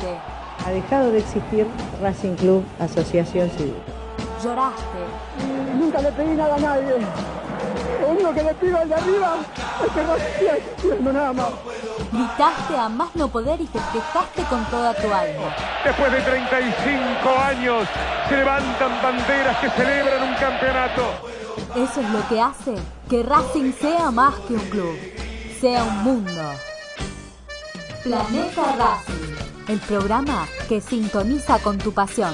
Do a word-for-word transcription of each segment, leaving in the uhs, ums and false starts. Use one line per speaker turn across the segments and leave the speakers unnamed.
Ha dejado de existir Racing Club Asociación Civil.
Lloraste.
Nunca le pedí nada a nadie. Lo único que le pido al de arriba es que Racing siga existiendo, nada más.
Gritaste a más no poder y festejaste con toda tu alma.
Después de treinta y cinco años se levantan banderas que celebran un campeonato.
Eso es lo que hace que Racing sea más que un club, sea un mundo. Planeta Racing, el programa que sintoniza con tu pasión.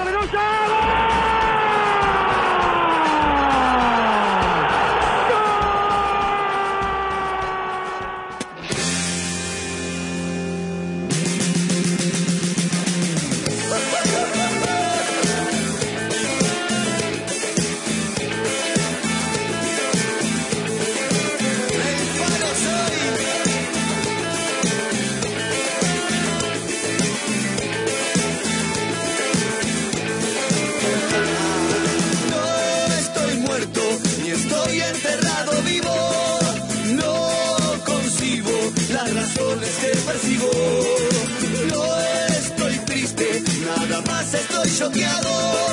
Que percibo, no estoy triste, nada más estoy choqueado,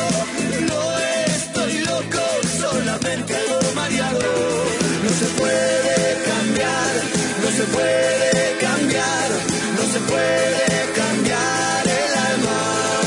no estoy loco, solamente algo mareado. No se puede cambiar, no se puede cambiar, no se puede cambiar el alma.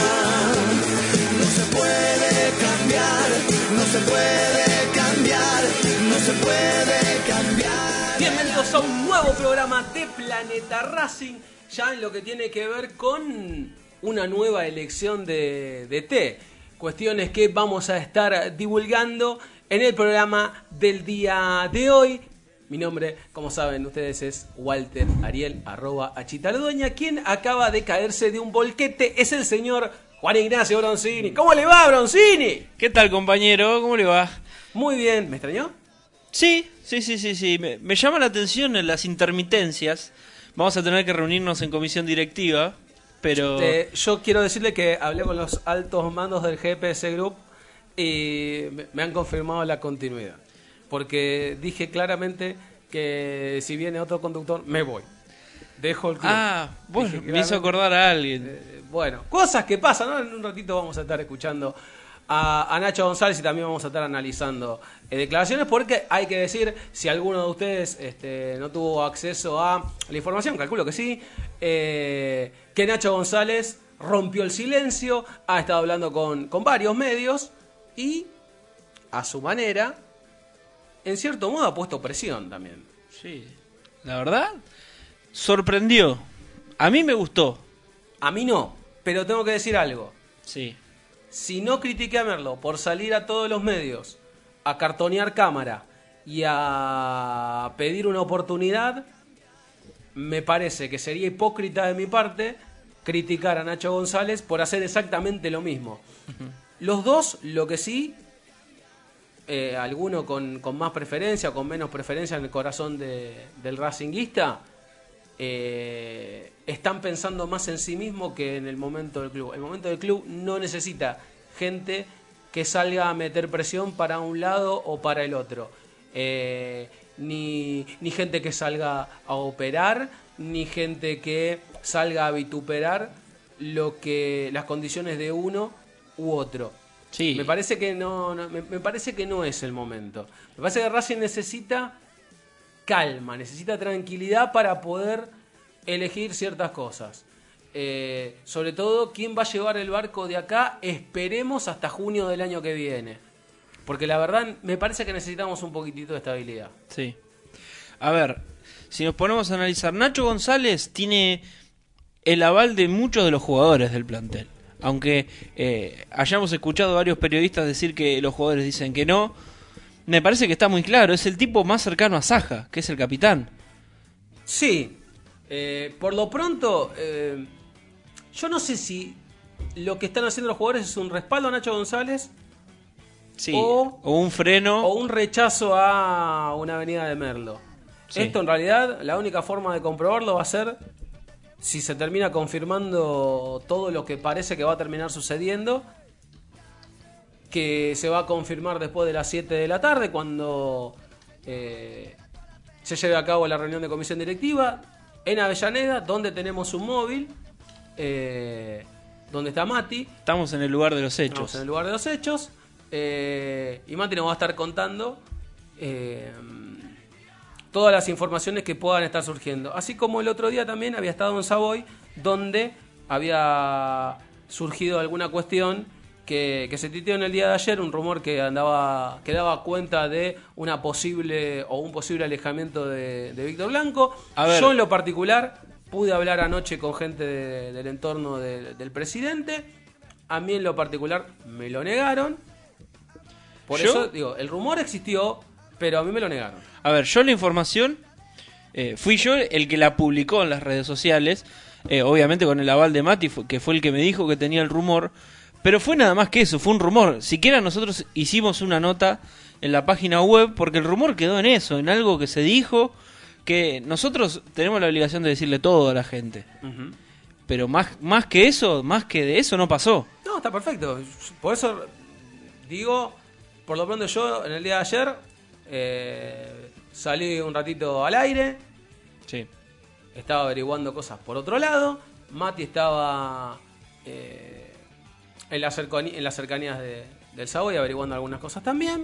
No se puede cambiar, no se puede cambiar, no se puede cambiar.
Bienvenidos a un nuevo programa de Planeta Racing, ya en lo que tiene que ver con una nueva elección de, de té. Cuestiones que vamos a estar divulgando en el programa del día de hoy. Mi nombre, como saben ustedes, es Walter Ariel, arroba Achitardueña. Quien acaba de caerse de un volquete es el señor Juan Ignacio Bronzini. ¿Cómo le va, Bronzini?
¿Qué tal, compañero? ¿Cómo le va?
Muy bien. ¿Me extrañó?
Sí, sí, sí, sí, sí. Me, me llama la atención en las intermitencias. Vamos a tener que reunirnos en comisión directiva, pero...
Eh, yo quiero decirle que hablé con los altos mandos del G P S Group y me, me han confirmado la continuidad. Porque dije claramente que si viene otro conductor, me voy. Dejo el club.
Ah, bueno, me hizo acordar a alguien.
Eh, bueno, cosas que pasan, ¿no? En un ratito vamos a estar escuchando a, a Nacho González y también vamos a estar analizando eh, declaraciones, porque hay que decir, si alguno de ustedes este, no tuvo acceso a la información, calculo que sí, eh, que Nacho González rompió el silencio, ha estado hablando con, con varios medios y a su manera, en cierto modo, ha puesto presión también.
Sí, la verdad, sorprendió. A mí me gustó.
A mí no, pero tengo que decir algo.
Sí.
Si no critiqué a Merlo por salir a todos los medios a cartonear cámara y a pedir una oportunidad, me parece que sería hipócrita de mi parte criticar a Nacho González por hacer exactamente lo mismo. Uh-huh. Los dos, lo que sí, eh, alguno con, con más preferencia o con menos preferencia en el corazón de, del racinguista, eh, están pensando más en sí mismo que en el momento del club. El momento del club no necesita gente que salga a meter presión para un lado o para el otro. Eh, ni, ni gente que salga a operar, ni gente que salga a vituperar lo que las condiciones de uno u otro.
Sí.
Me parece que no, no me, me parece que no es el momento. Me parece que Racing necesita calma, necesita tranquilidad para poder elegir ciertas cosas. Eh, sobre todo, ¿quién va a llevar el barco de acá? Esperemos hasta junio del año que viene. Porque la verdad, me parece que necesitamos un poquitito de estabilidad.
Sí. A ver, si nos ponemos a analizar, Nacho González tiene el aval de muchos de los jugadores del plantel. Aunque eh, hayamos escuchado a varios periodistas decir que los jugadores dicen que no, me parece que está muy claro. Es el tipo más cercano a Saja, que es el capitán.
Sí. Eh, por lo pronto, eh, yo no sé si lo que están haciendo los jugadores es un respaldo a Nacho González,
sí,
o,
o un freno,
o un rechazo a una avenida de Merlo. Sí. Esto en realidad, la única forma de comprobarlo va a ser si se termina confirmando todo lo que parece que va a terminar sucediendo, que se va a confirmar después de las siete de la tarde, cuando eh, se lleve a cabo la reunión de comisión directiva en Avellaneda, donde tenemos un móvil eh, donde está Mati.
Estamos en el lugar de los hechos.
Estamos en el lugar de los hechos. Eh, y Mati nos va a estar contando eh, todas las informaciones que puedan estar surgiendo. Así como el otro día también había estado en Savoy, donde había surgido alguna cuestión que, que se titeó en el día de ayer, un rumor que andaba que daba cuenta de una posible o un posible alejamiento de, de Víctor Blanco.
A ver.
Yo en lo particular pude hablar anoche con gente de, del entorno de, del presidente. A mí en lo particular me lo negaron. Por
¿Yo?
eso digo, el rumor existió, pero a mí me lo negaron.
A ver, yo la información, eh, fui yo el que la publicó en las redes sociales, eh, obviamente con el aval de Mati, que fue el que me dijo que tenía el rumor, pero fue nada más que eso, fue un rumor. Siquiera nosotros hicimos una nota en la página web porque el rumor quedó en eso, en algo que se dijo, que nosotros tenemos la obligación de decirle todo a la gente.
Uh-huh.
Pero más, más que eso, más que de eso no pasó.
No, está perfecto. Por eso digo, por lo pronto yo en el día de ayer eh, salí un ratito al aire.
Sí.
Estaba averiguando cosas por otro lado. Mati estaba eh, en, la cercani- en las cercanías de, del Savoy averiguando algunas cosas también.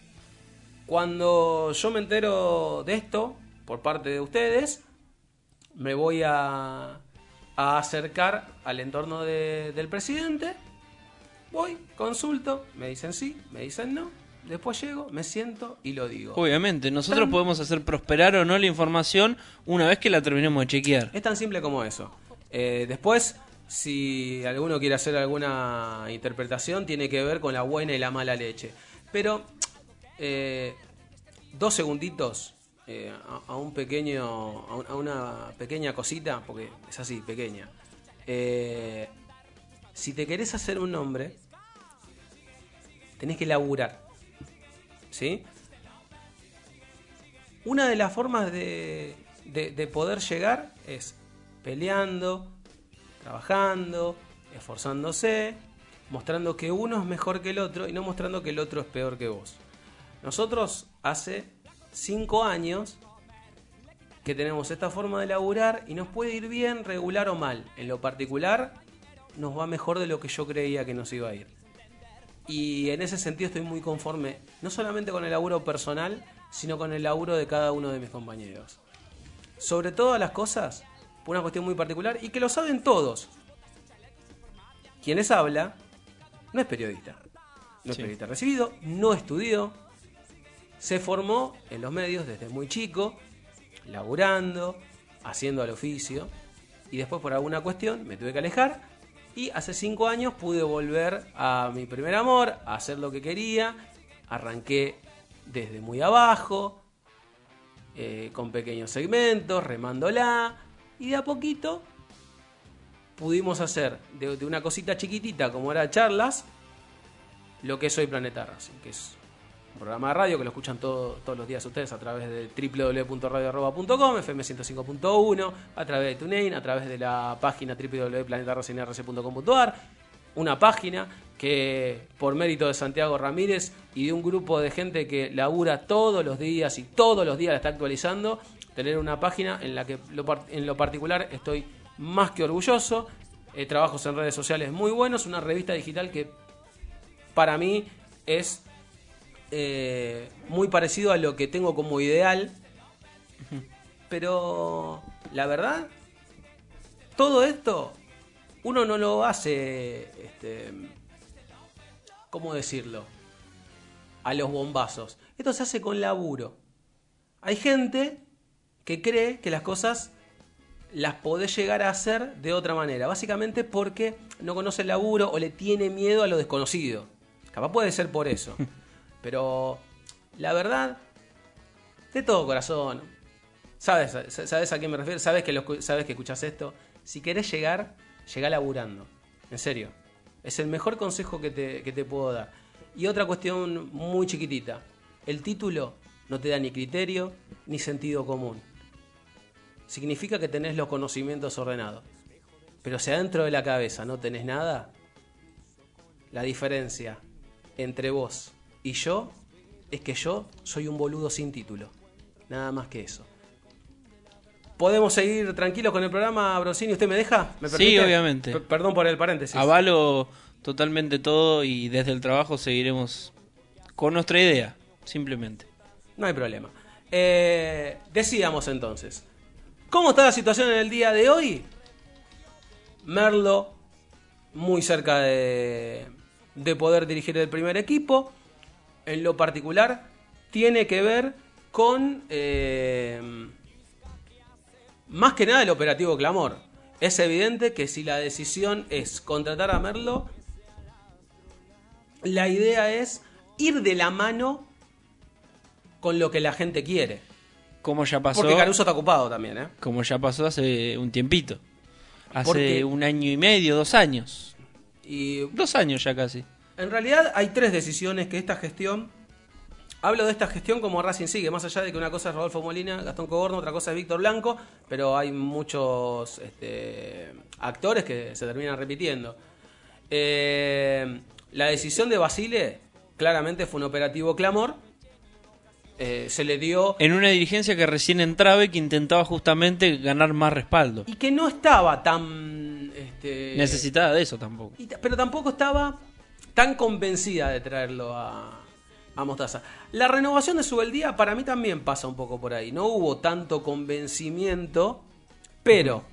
Cuando yo me entero de esto por parte de ustedes, me voy a, a acercar al entorno de, del presidente. Voy, consulto, me dicen sí, me dicen no. Después llego, me siento y lo digo.
Obviamente, nosotros
Tan-
podemos hacer prosperar o no la información una vez que la terminemos de chequear.
Es tan simple como eso. Eh, después, si alguno quiere hacer alguna interpretación, tiene que ver con la buena y la mala leche. Pero, eh, dos segunditos eh, a, a un pequeño, a, un- a una pequeña cosita, porque es así, pequeña. Eh, si te querés hacer un nombre, tenés que laburar. ¿Sí? Una de las formas de, de, de poder llegar es peleando, trabajando, esforzándose, mostrando que uno es mejor que el otro y no mostrando que el otro es peor que vos. Nosotros hace cinco años que tenemos esta forma de laburar y nos puede ir bien, regular o mal. En lo particular nos va mejor de lo que yo creía que nos iba a ir. Y en ese sentido estoy muy conforme, no solamente con el laburo personal, sino con el laburo de cada uno de mis compañeros. Sobre todas las cosas, por una cuestión muy particular, y que lo saben todos. Quien les habla no es periodista. No es
Sí.
periodista recibido, no estudió. Se formó en los medios desde muy chico, laburando, haciendo al oficio. Y después por alguna cuestión me tuve que alejar. Y hace cinco años pude volver a mi primer amor, a hacer lo que quería. Arranqué desde muy abajo, eh, con pequeños segmentos, remándola. Y de a poquito pudimos hacer de, de una cosita chiquitita como era charlas, lo que es hoy Planeta Racing, que es un programa de radio que lo escuchan todo, todos los días ustedes a través de doble u doble u doble u punto radio arroba punto com, F M ciento cinco punto uno, a través de TuneIn, a través de la página doble u doble u doble u punto planeta racing r c punto com punto a r, una página que por mérito de Santiago Ramírez y de un grupo de gente que labura todos los días y todos los días la está actualizando, tener una página en la que lo par- en lo particular estoy más que orgulloso. Eh, trabajos en redes sociales muy buenos, una revista digital que para mí es eh, muy parecido a lo que tengo como ideal, pero la verdad, todo esto uno no lo hace, este, ¿cómo decirlo? A los bombazos. Esto se hace con laburo. Hay gente que cree que las cosas las podés llegar a hacer de otra manera, básicamente porque no conoce el laburo o le tiene miedo a lo desconocido. Capaz puede ser por eso. Pero la verdad, de todo corazón, sabes, sabes a qué me refiero, sabes que, lo, sabes que escuchás esto. Si querés llegar, llegá laburando. En serio. Es el mejor consejo que te, que te puedo dar. Y otra cuestión muy chiquitita. El título no te da ni criterio ni sentido común. Significa que tenés los conocimientos ordenados. Pero si adentro de la cabeza no tenés nada, la diferencia entre vos y yo es que yo soy un boludo sin título. Nada más que eso. ¿Podemos seguir tranquilos con el programa, Broncini? ¿Usted me deja? ¿Me permite?
Sí, obviamente.
P- perdón por el paréntesis.
Avalo totalmente todo y desde el trabajo seguiremos con nuestra idea, simplemente.
No hay problema. Eh, decíamos entonces, ¿cómo está la situación en el día de hoy? Merlo muy cerca de, de poder dirigir el primer equipo. En lo particular tiene que ver con eh, más que nada el operativo Clamor. Es evidente que si la decisión es contratar a Merlo, la idea es ir de la mano con lo que la gente quiere.
Como ya pasó.
Porque Caruso está ocupado también, ¿eh?
Como ya pasó hace un tiempito. Hace
Porque,
un año y medio, dos años.
Y
Dos años ya casi.
en realidad hay tres decisiones que esta gestión... Hablo de esta gestión como Racing sigue, más allá de que una cosa es Rodolfo Molina, Gastón Coborno, otra cosa es Víctor Blanco, pero hay muchos este, actores que se terminan repitiendo. Eh, la decisión de Basile claramente fue un operativo Clamor. Eh, se le dio...
En una dirigencia que recién entraba y que intentaba justamente ganar más respaldo.
Y que no estaba tan... Este,
Necesitada de eso tampoco.
y, pero tampoco estaba tan convencida de traerlo a, a Mostaza. La renovación de Subeldía para mí también pasa un poco por ahí. No hubo tanto convencimiento, pero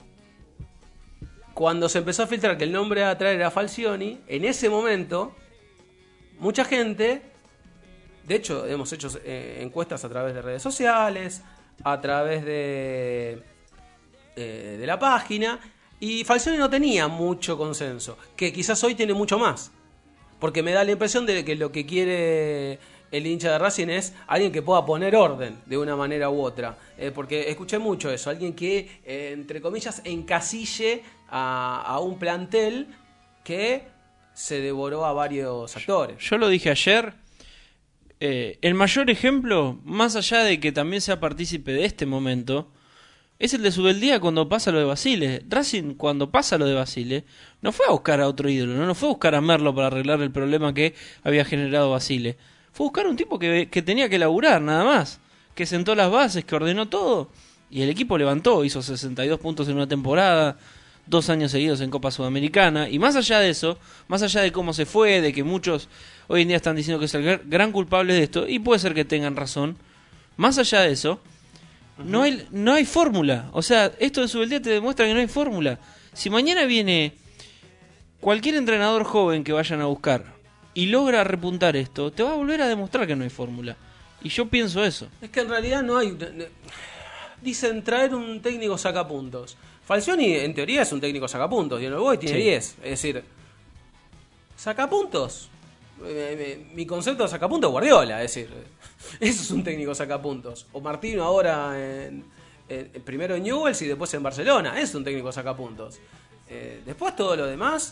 cuando se empezó a filtrar que el nombre a traer era Falcioni, en ese momento mucha gente... De hecho, hemos hecho eh, encuestas a través de redes sociales, a través de, eh, de la página, y Falcioni no tenía mucho consenso, que quizás hoy tiene mucho más, porque me da la impresión de que lo que quiere el hincha de Racing es alguien que pueda poner orden de una manera u otra, eh, porque escuché mucho eso, alguien que, eh, entre comillas, encasille a, a un plantel que se devoró a varios actores.
Yo lo dije ayer. Eh, el mayor ejemplo, más allá de que también sea partícipe de este momento, es el de Subeldía cuando pasa lo de Basile. Racing, cuando pasa lo de Basile, no fue a buscar a otro ídolo, no, no fue a buscar a Merlo para arreglar el problema que había generado Basile. Fue a buscar un tipo que, que tenía que laburar, nada más. Que sentó las bases, que ordenó todo. Y el equipo levantó, hizo sesenta y dos puntos en una temporada, dos años seguidos en Copa Sudamericana. Y más allá de eso, más allá de cómo se fue, de que muchos hoy en día están diciendo que es el gran culpable de esto, y puede ser que tengan razón, más allá de eso, uh-huh. no hay, no hay fórmula. O sea, esto de Subeldía te demuestra que no hay fórmula. Si mañana viene cualquier entrenador joven que vayan a buscar y logra repuntar esto, te va a volver a demostrar que no hay fórmula. Y yo pienso eso.
Es que en realidad no hay... Dicen traer un técnico sacapuntos. Falcioni en teoría es un técnico sacapuntos, y en el Boy tiene diez. Sí. Es decir, sacapuntos... Mi concepto de sacapuntos es Guardiola, es decir, eso es un técnico sacapuntos. O Martino ahora en, en, primero en Newell's y después en Barcelona, es un técnico sacapuntos. Eh, después todo lo demás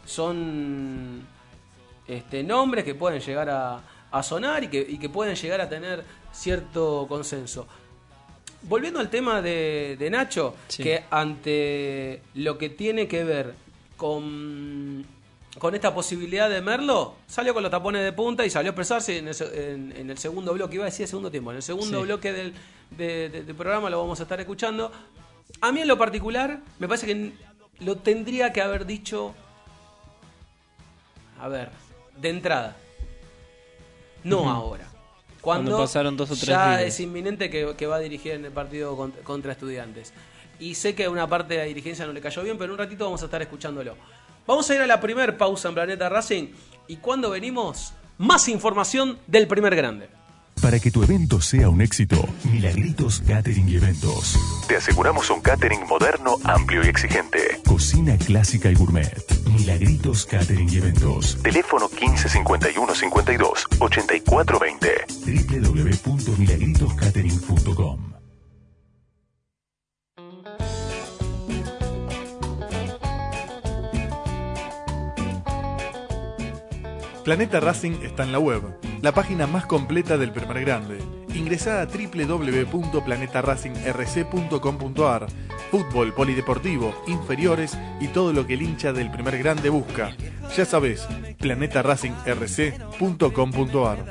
son este, nombres que pueden llegar a, a sonar y que, y que pueden llegar a tener cierto consenso. Volviendo al tema de, de Nacho, sí. Que ante lo que tiene que ver con... con esta posibilidad de Merlo, salió con los tapones de punta y salió a expresarse en el, en, en el segundo bloque, iba a decir el segundo tiempo, en el segundo sí. bloque del de, de, de programa lo vamos a estar escuchando. A mí en lo particular, me parece que lo tendría que haber dicho, a ver, de entrada, no uh-huh. ahora. Cuando,
Cuando pasaron dos o tres
ya
días.
Es inminente que, que va a dirigir en el partido contra, contra Estudiantes. Y sé que a una parte de la dirigencia no le cayó bien, pero en un ratito vamos a estar escuchándolo. Vamos a ir a la primer pausa en Planeta Racing y cuando venimos, más información del primer grande.
Para que tu evento sea un éxito, Milagritos Catering y Eventos. Te aseguramos un catering moderno, amplio y exigente. Cocina clásica y gourmet. Milagritos Catering y Eventos. Teléfono quince cincuenta y uno cincuenta y dos ochenta y cuatro veinte. doble u doble u doble u punto milagritos catering punto com.
Planeta Racing está en la web, la página más completa del primer grande. Ingresá a doble u doble u doble u punto planeta racing r c punto com punto a r. Fútbol, polideportivo, inferiores y todo lo que el hincha del primer grande busca. Ya sabés, planeta racing r c punto com punto a r.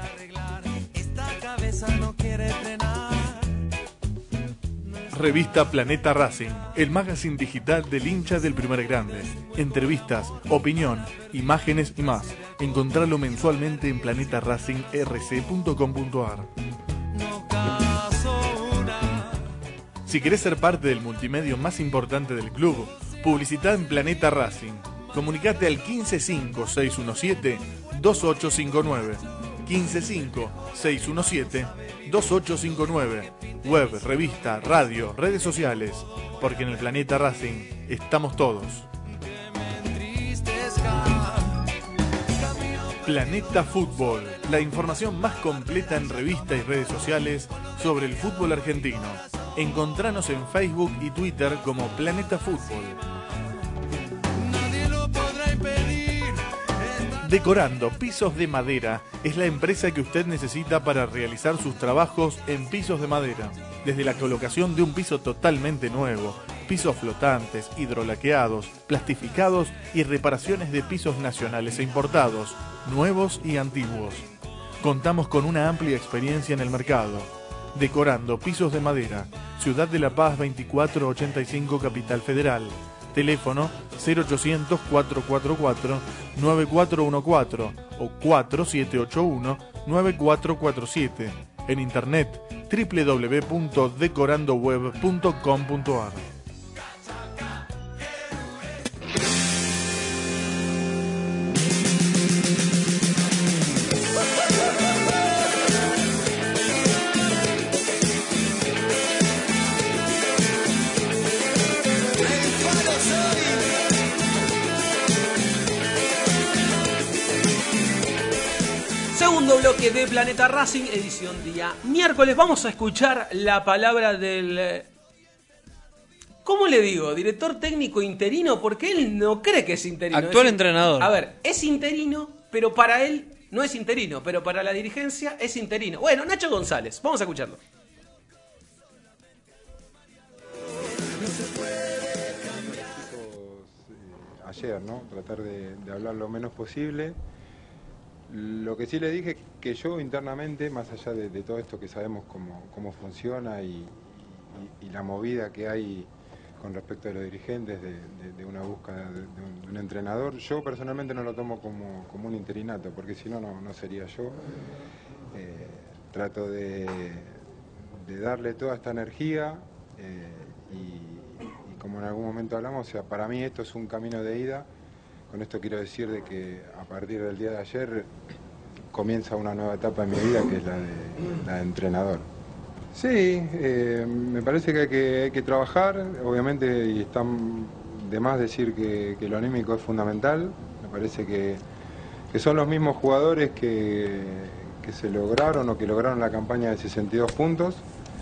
Revista Planeta Racing, el magazine digital del hincha del Primer Grande. Entrevistas, opinión, imágenes y más. Encontralo mensualmente en planeta racing r c punto com punto a r. Si querés ser parte del multimedio más importante del club, publicitá en Planeta Racing. Comunicate al quince cinco seis uno siete dos ocho cinco nueve. quince cinco seis uno siete dos ocho cinco nueve. Web, revista, radio, redes sociales. Porque en el Planeta Racing estamos todos. Planeta Fútbol, la información más completa en revista y redes sociales sobre el fútbol argentino. Encontranos en Facebook y Twitter como Planeta Fútbol. Decorando Pisos de Madera es la empresa que usted necesita para realizar sus trabajos en pisos de madera. Desde la colocación de un piso totalmente nuevo, pisos flotantes, hidrolaqueados, plastificados y reparaciones de pisos nacionales e importados, nuevos y antiguos. Contamos con una amplia experiencia en el mercado. Decorando Pisos de Madera, Ciudad de la Paz veinticuatro ochenta y cinco, Capital Federal. Teléfono cero ochocientos cuatro cuatro cuatro nueve cuatro uno cuatro o cuatro siete ocho uno nueve cuatro cuatro siete. En internet w w w punto decorandoweb punto com punto a r.
Segundo bloque de Planeta Racing, edición día miércoles. Vamos a escuchar la palabra del... ¿Cómo le digo? Director técnico interino, porque él no cree que es interino.
Actual
es,
entrenador.
A ver, es interino, pero para él no es interino, pero para la dirigencia es interino. Bueno, Nacho González, vamos a escucharlo.
Ayer, ¿no? Tratar de, de hablar lo menos posible. Lo que sí le dije que yo internamente, más allá de, de todo esto que sabemos cómo, cómo funciona y, y, y la movida que hay con respecto a los dirigentes de, de, de una búsqueda de, de, un, de un entrenador, yo personalmente no lo tomo como, como un interinato, porque si no, no sería yo. Eh, trato de, de darle toda esta energía eh, y, y como en algún momento hablamos, o sea, para mí esto es un camino de ida. Con esto quiero decir de que a partir del día de ayer comienza una nueva etapa en mi vida, que es la de, la de entrenador. Sí, eh, me parece que hay, que hay que trabajar, obviamente, y está de más decir que, que lo anímico es fundamental. Me parece que, que son los mismos jugadores que, que se lograron o que lograron la campaña de sesenta y dos puntos.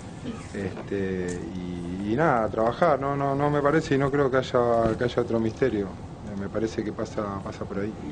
Este, y, y nada, trabajar, no, no, no me parece y no creo que haya, que haya otro misterio. Me parece que pasa, pasa por ahí.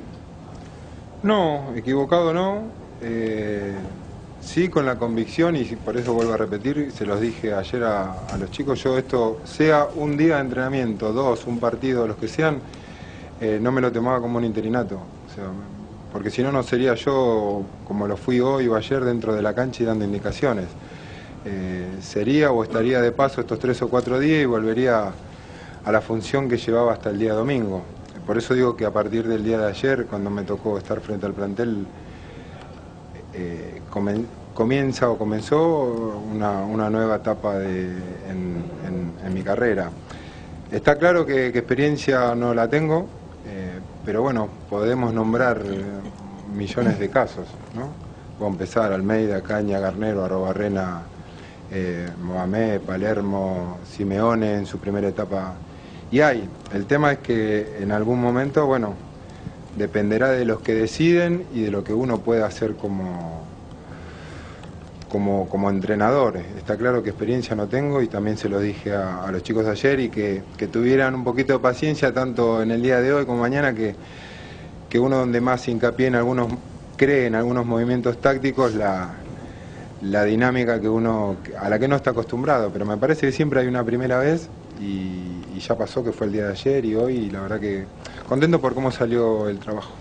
No, equivocado no. Eh, sí, con la convicción, y por eso vuelvo a repetir, se los dije ayer a, a los chicos, yo esto, sea un día de entrenamiento, dos, un partido, los que sean, eh, no me lo tomaba como un interinato. O sea, porque si no, no sería yo como lo fui hoy o ayer dentro de la cancha y dando indicaciones. Eh, sería o estaría de paso estos tres o cuatro días y volvería a la función que llevaba hasta el día domingo. Por eso digo que a partir del día de ayer, cuando me tocó estar frente al plantel, eh, comen, comienza o comenzó una, una nueva etapa de, en, en, en mi carrera. Está claro que, que experiencia no la tengo, eh, pero bueno, podemos nombrar eh, millones de casos, ¿no? Puedo empezar: Almeida, Caña, Garnero, Arrobarrena, eh, Mohamed, Palermo, Simeone en su primera etapa. Y hay, el tema es que en algún momento, bueno, dependerá de los que deciden y de lo que uno pueda hacer como, como, como entrenador. Está claro que experiencia no tengo y también se lo dije a, a los chicos de ayer y que, que tuvieran un poquito de paciencia tanto en el día de hoy como mañana, que, que uno donde más hincapié en algunos, cree en algunos movimientos tácticos, la, la dinámica que uno, a la que no está acostumbrado, pero me parece que siempre hay una primera vez. Y, y ya pasó, que fue el día de ayer y hoy, y la verdad que contento por cómo salió el trabajo.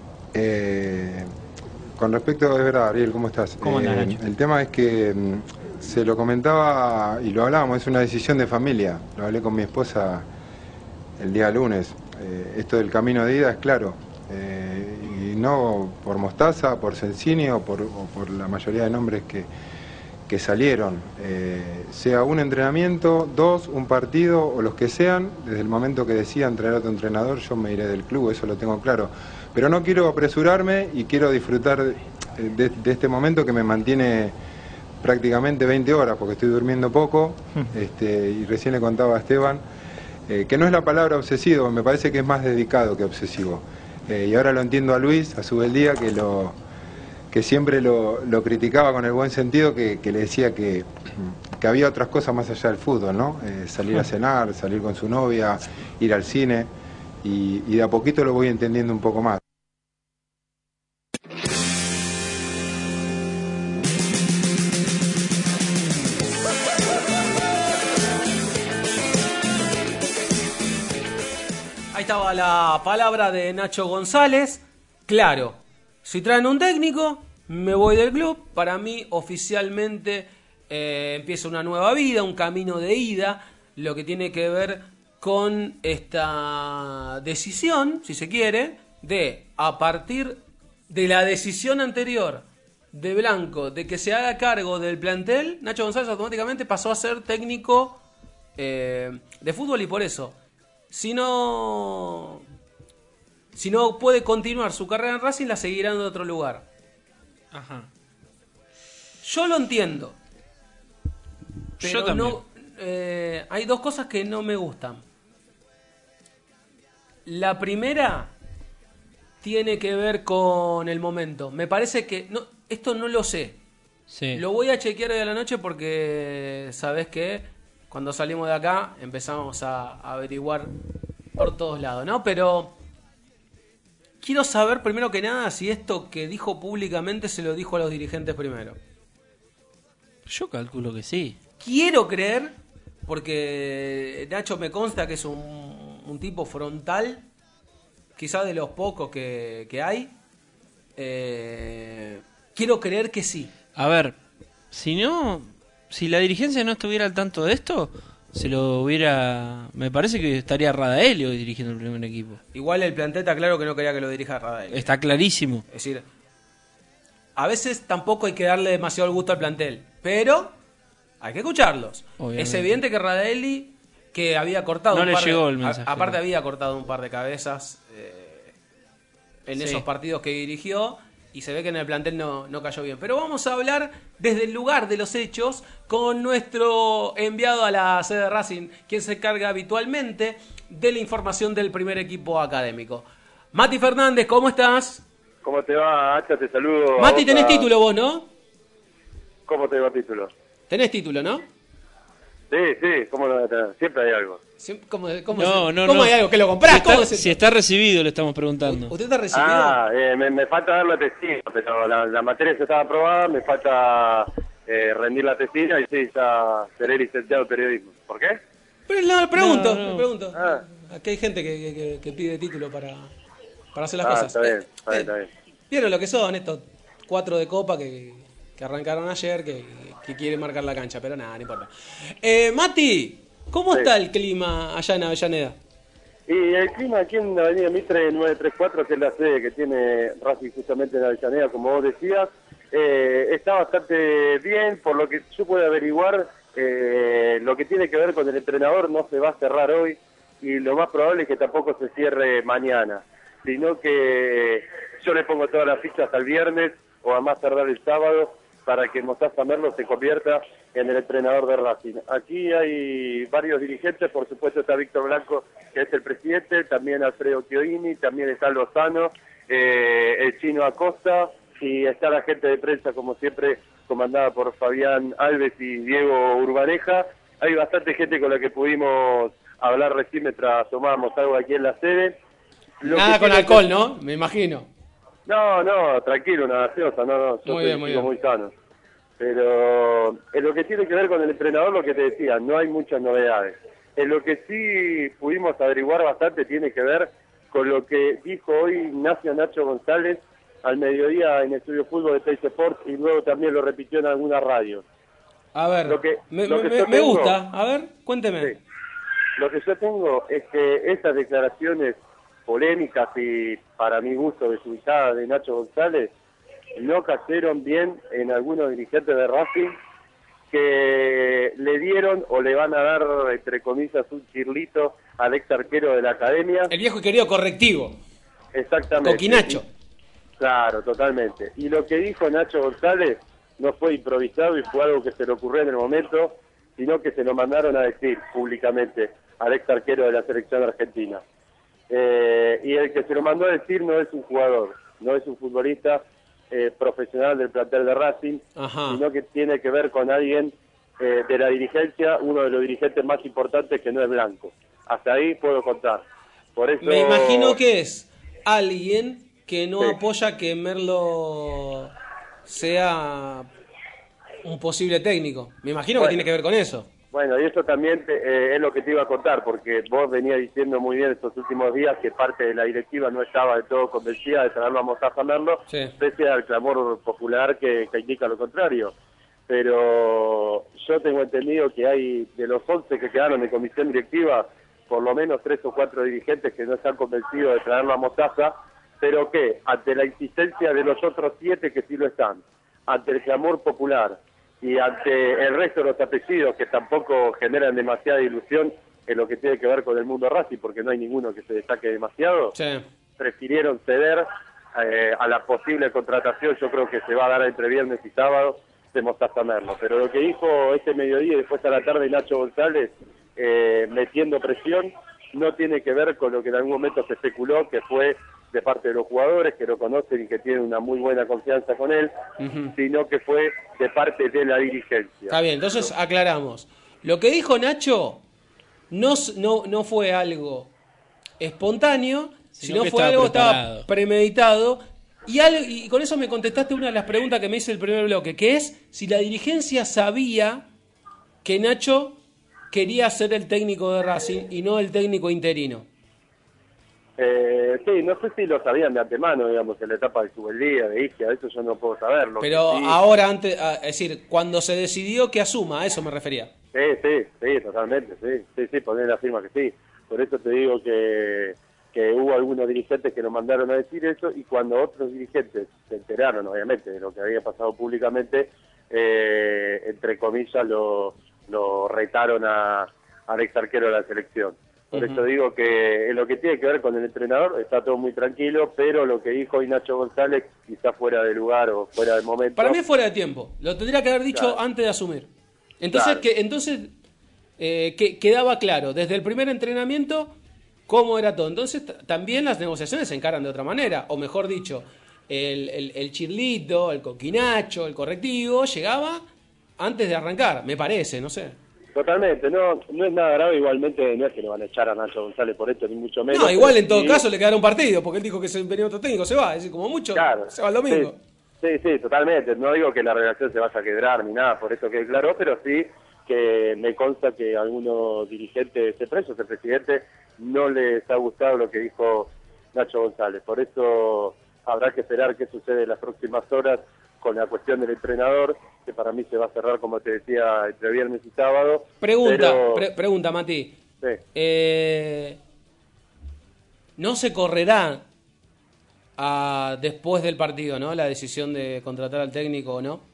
Eh, con respecto, es verdad, Ariel, ¿cómo estás?
¿Cómo andás,
eh,
Nacho?
El tema es que se lo comentaba y lo hablábamos, es una decisión de familia. Lo hablé con mi esposa el día lunes. Eh, esto del camino de ida es claro. Eh, y no por Mostaza, por Sensini o por, o por la mayoría de nombres que, que salieron. Eh, sea un entrenamiento, dos, un partido o los que sean, desde el momento que decidan traer a otro entrenador, yo me iré del club, eso lo tengo claro. Pero no quiero apresurarme y quiero disfrutar de, de, de este momento que me mantiene prácticamente veinte horas, porque estoy durmiendo poco, este, y recién le contaba a Esteban, eh, que no es la palabra obsesivo, me parece que es más dedicado que obsesivo. Eh, y ahora lo entiendo a Luis, a Subeldía, que lo que siempre lo, lo criticaba con el buen sentido, que, que le decía que, que había otras cosas más allá del fútbol, ¿no? Eh, salir a cenar, salir con su novia, ir al cine, y, y de a poquito lo voy entendiendo un poco más.
Ahí estaba la palabra de Nacho González. Claro, si traen un técnico, me voy del club. Para mí, oficialmente, eh, empieza una nueva vida, un camino de ida, lo que tiene que ver con esta decisión, si se quiere, de a partir de la decisión anterior de Blanco, de que se haga cargo del plantel, Nacho González automáticamente pasó a ser técnico eh, de fútbol, y por eso, si no, si no puede continuar su carrera en Racing, la seguirá en otro lugar.
Ajá.
Yo lo entiendo. Pero
Yo también.
no, eh, hay dos cosas que no me gustan. La primera tiene que ver con el momento. Me parece que no, esto no lo sé.
Sí.
Lo voy a chequear hoy a la noche porque sabes que cuando salimos de acá empezamos a, a averiguar por todos lados, ¿no? Pero quiero saber primero que nada si esto que dijo públicamente se lo dijo a los dirigentes primero.
Yo calculo que sí.
Quiero creer, porque Nacho me consta que es un, un tipo frontal, quizás de los pocos que, que hay. Eh, quiero creer que sí.
A ver, si no, si la dirigencia no estuviera al tanto de esto, se lo hubiera... Me parece que estaría Radaelio dirigiendo el primer equipo.
Igual el plantel está claro que no quería que lo dirija Radaelio.
Está clarísimo.
Es decir, a veces tampoco hay que darle demasiado el gusto al plantel, pero hay que escucharlos.
Obviamente.
Es evidente que Radaelli, que había cortado
No
un
le
par
llegó
de,
el mensaje.
a- aparte había cortado un par de cabezas eh, en
Sí.
esos partidos que dirigió, y se ve que en el plantel no, no cayó bien. Pero vamos a hablar desde el lugar de los hechos con nuestro enviado a la sede de Racing, quien se encarga habitualmente de la información del primer equipo académico. Mati Fernández, ¿cómo estás?
¿Cómo te va, Hacha? Te saludo. a
Mati,
vos,
tenés
a-
título vos, ¿no?
¿Cómo te va título?
Tenés título, ¿no?
Sí, sí, ¿cómo no? Siempre hay algo.
Siem- ¿Cómo, cómo,
No,
se-
no,
cómo
no.
hay algo que lo
Si
comprás?
está,
¿Cómo se-
si está recibido, le estamos preguntando.
¿Usted está recibido?
Ah, eh, me, me falta dar la tesina, pero la, la materia ya estaba aprobada, me falta eh, rendir la tesina y sí, ya seré licenciado en periodismo. ¿Por qué?
Pero no, le pregunto,
No, no.
le pregunto.
Ah.
Aquí hay gente que, que- que- que pide título para, para hacer las
Ah,
cosas.
está bien,
Eh,
está bien,
eh,
está bien.
¿Vieron lo que son estos cuatro de copa que, que arrancaron ayer, que, que quieren marcar la cancha? Pero nada, no importa. Eh, Mati, ¿cómo
Sí.
está el clima allá en Avellaneda?
Y el clima aquí en la avenida Mitre nueve tres cuatro, que es la sede que tiene Racing justamente en Avellaneda, como vos decías, eh, está bastante bien. Por lo que yo puedo averiguar, eh, lo que tiene que ver con el entrenador no se va a cerrar hoy, y lo más probable es que tampoco se cierre mañana, sino que yo le pongo todas las fichas al viernes o a más tardar el sábado para que Mostaza Merlo se convierta en el entrenador de Racing. Aquí hay varios dirigentes, por supuesto está Víctor Blanco, que es el presidente, también Alfredo Chiodini, también está Lozano, eh, el Chino Acosta, y está la gente de prensa, como siempre, comandada por Fabián Alves y Diego Urbaneja. Hay bastante gente con la que pudimos hablar recién mientras tomábamos algo aquí en la sede. Lo
Nada
que
con
tiene
alcohol,
que-
¿no? Me imagino.
No, no, tranquilo, una gaseosa, no, no, yo
Muy
soy
bien,
un
muy
chico
bien.
muy sano. Pero en lo que tiene que ver con el entrenador, lo que te decía, no hay muchas novedades. En lo que sí pudimos averiguar bastante tiene que ver con lo que dijo hoy Ignacio Nacho González al mediodía en Estudio Fútbol de Teis Sports, y luego también lo repitió en alguna radio.
A ver,
Lo que-
me,
lo que
me-
yo
me
tengo-
gusta. A ver, cuénteme.
Sí. Lo que yo tengo es que esas declaraciones polémicas y para mi gusto desubicadas de Nacho González no cayeron bien en algunos dirigentes de Racing que le dieron o le van a dar, entre comillas, un chirlito al ex arquero de la academia.
El viejo y querido correctivo.
Exactamente.
Coquinacho.
Y- claro, totalmente. Y lo que dijo Nacho González no fue improvisado y fue algo que se le ocurrió en el momento, sino que se lo mandaron a decir públicamente al ex arquero de la selección argentina. Eh, y el que se lo mandó a decir no es un jugador, no es un futbolista eh, profesional del plantel de Racing,
Ajá.
sino que tiene que ver con alguien eh, de la dirigencia, uno de los dirigentes más importantes que no es Blanco. Hasta ahí puedo contar. Por eso...
Me imagino que es alguien que no
Sí.
apoya que Merlo sea un posible técnico. Me imagino
Bueno.
que tiene que ver con eso.
Bueno, y eso también te- eh, es lo que te iba a contar, porque vos venías diciendo muy bien estos últimos días que parte de la directiva no estaba de todo convencida de traerlo a Mostaza Merlo,
Sí.
pese al clamor popular que, que indica lo contrario. Pero yo tengo entendido que hay, de los once que quedaron de comisión directiva, por lo menos tres o cuatro dirigentes que no están convencidos de traerlo a Mostaza, pero que ante la insistencia de los otros siete que sí lo están, ante el clamor popular, y ante el resto de los apellidos que tampoco generan demasiada ilusión en lo que tiene que ver con el mundo Racing, porque no hay ninguno que se destaque demasiado,
Sí.
prefirieron ceder eh, a la posible contratación. Yo creo que se va a dar entre viernes y sábado de Mostaza Merlo. Pero lo que dijo este mediodía y después a la tarde Nacho González, eh, metiendo presión, no tiene que ver con lo que en algún momento se especuló, que fue de parte de los jugadores que lo conocen y que tienen una muy buena confianza con él,
Ujú.
sino que fue de parte de la dirigencia.
Está bien, entonces aclaramos. Lo que dijo Nacho no, s- no, no fue algo espontáneo,
Sino
sino
que
fue
estaba
algo que estaba
preparado.
premeditado. Y, al- y con eso me contestaste una de las preguntas que me hice el primer bloque, que es si la dirigencia sabía que Nacho quería ser el técnico de Racing y no el técnico interino.
Eh, sí, no sé si lo sabían de antemano, digamos, en la etapa de Subeldía, de Isquia, eso yo no puedo saberlo.
Pero
Sí,
ahora, antes, a- es decir, cuando se decidió que asuma, a eso me refería.
Sí, sí, sí, totalmente, sí, sí, sí, poner la firma que sí. Por eso te digo que, que hubo algunos dirigentes que nos mandaron a decir eso y cuando otros dirigentes se enteraron, obviamente, de lo que había pasado públicamente, eh, entre comillas, lo, lo retaron a, al ex arquero de la selección. Por
Ujú.
eso digo que en lo que tiene que ver con el entrenador está todo muy tranquilo, pero lo que dijo hoy Nacho González quizás fuera de lugar o fuera de momento.
Para mí es fuera de tiempo. Lo tendría que haber dicho
Claro.
antes de asumir. Entonces,
Claro.
que, entonces eh, que, quedaba claro desde el primer entrenamiento cómo era todo. Entonces t- también las negociaciones se encaran de otra manera. O mejor dicho, el, el, el chirlito, el coquinacho, el correctivo llegaba antes de arrancar, me parece, no sé.
Totalmente, no no es nada grave, igualmente no es que le van a echar a Nacho González por esto, ni mucho menos.
No, igual
pero
en todo
sí-
caso le quedará un partido, porque él dijo que se venía otro técnico, se va. Es decir, como mucho,
Claro,
se va el domingo.
Sí, sí, sí, totalmente. No digo que la relación se vaya a quebrar ni nada, por eso quede claro, pero sí que me consta que a algunos dirigentes, ese preso, ese presidente, no les ha gustado lo que dijo Nacho González. Por eso habrá que esperar qué sucede en las próximas horas con la cuestión del entrenador, que para mí se va a cerrar, como te decía, entre viernes y sábado.
Pregunta,
pero-
pre- pregunta, Mati.
Sí.
Eh, no se correrá a- después del partido, ¿no? La decisión de contratar al técnico o no.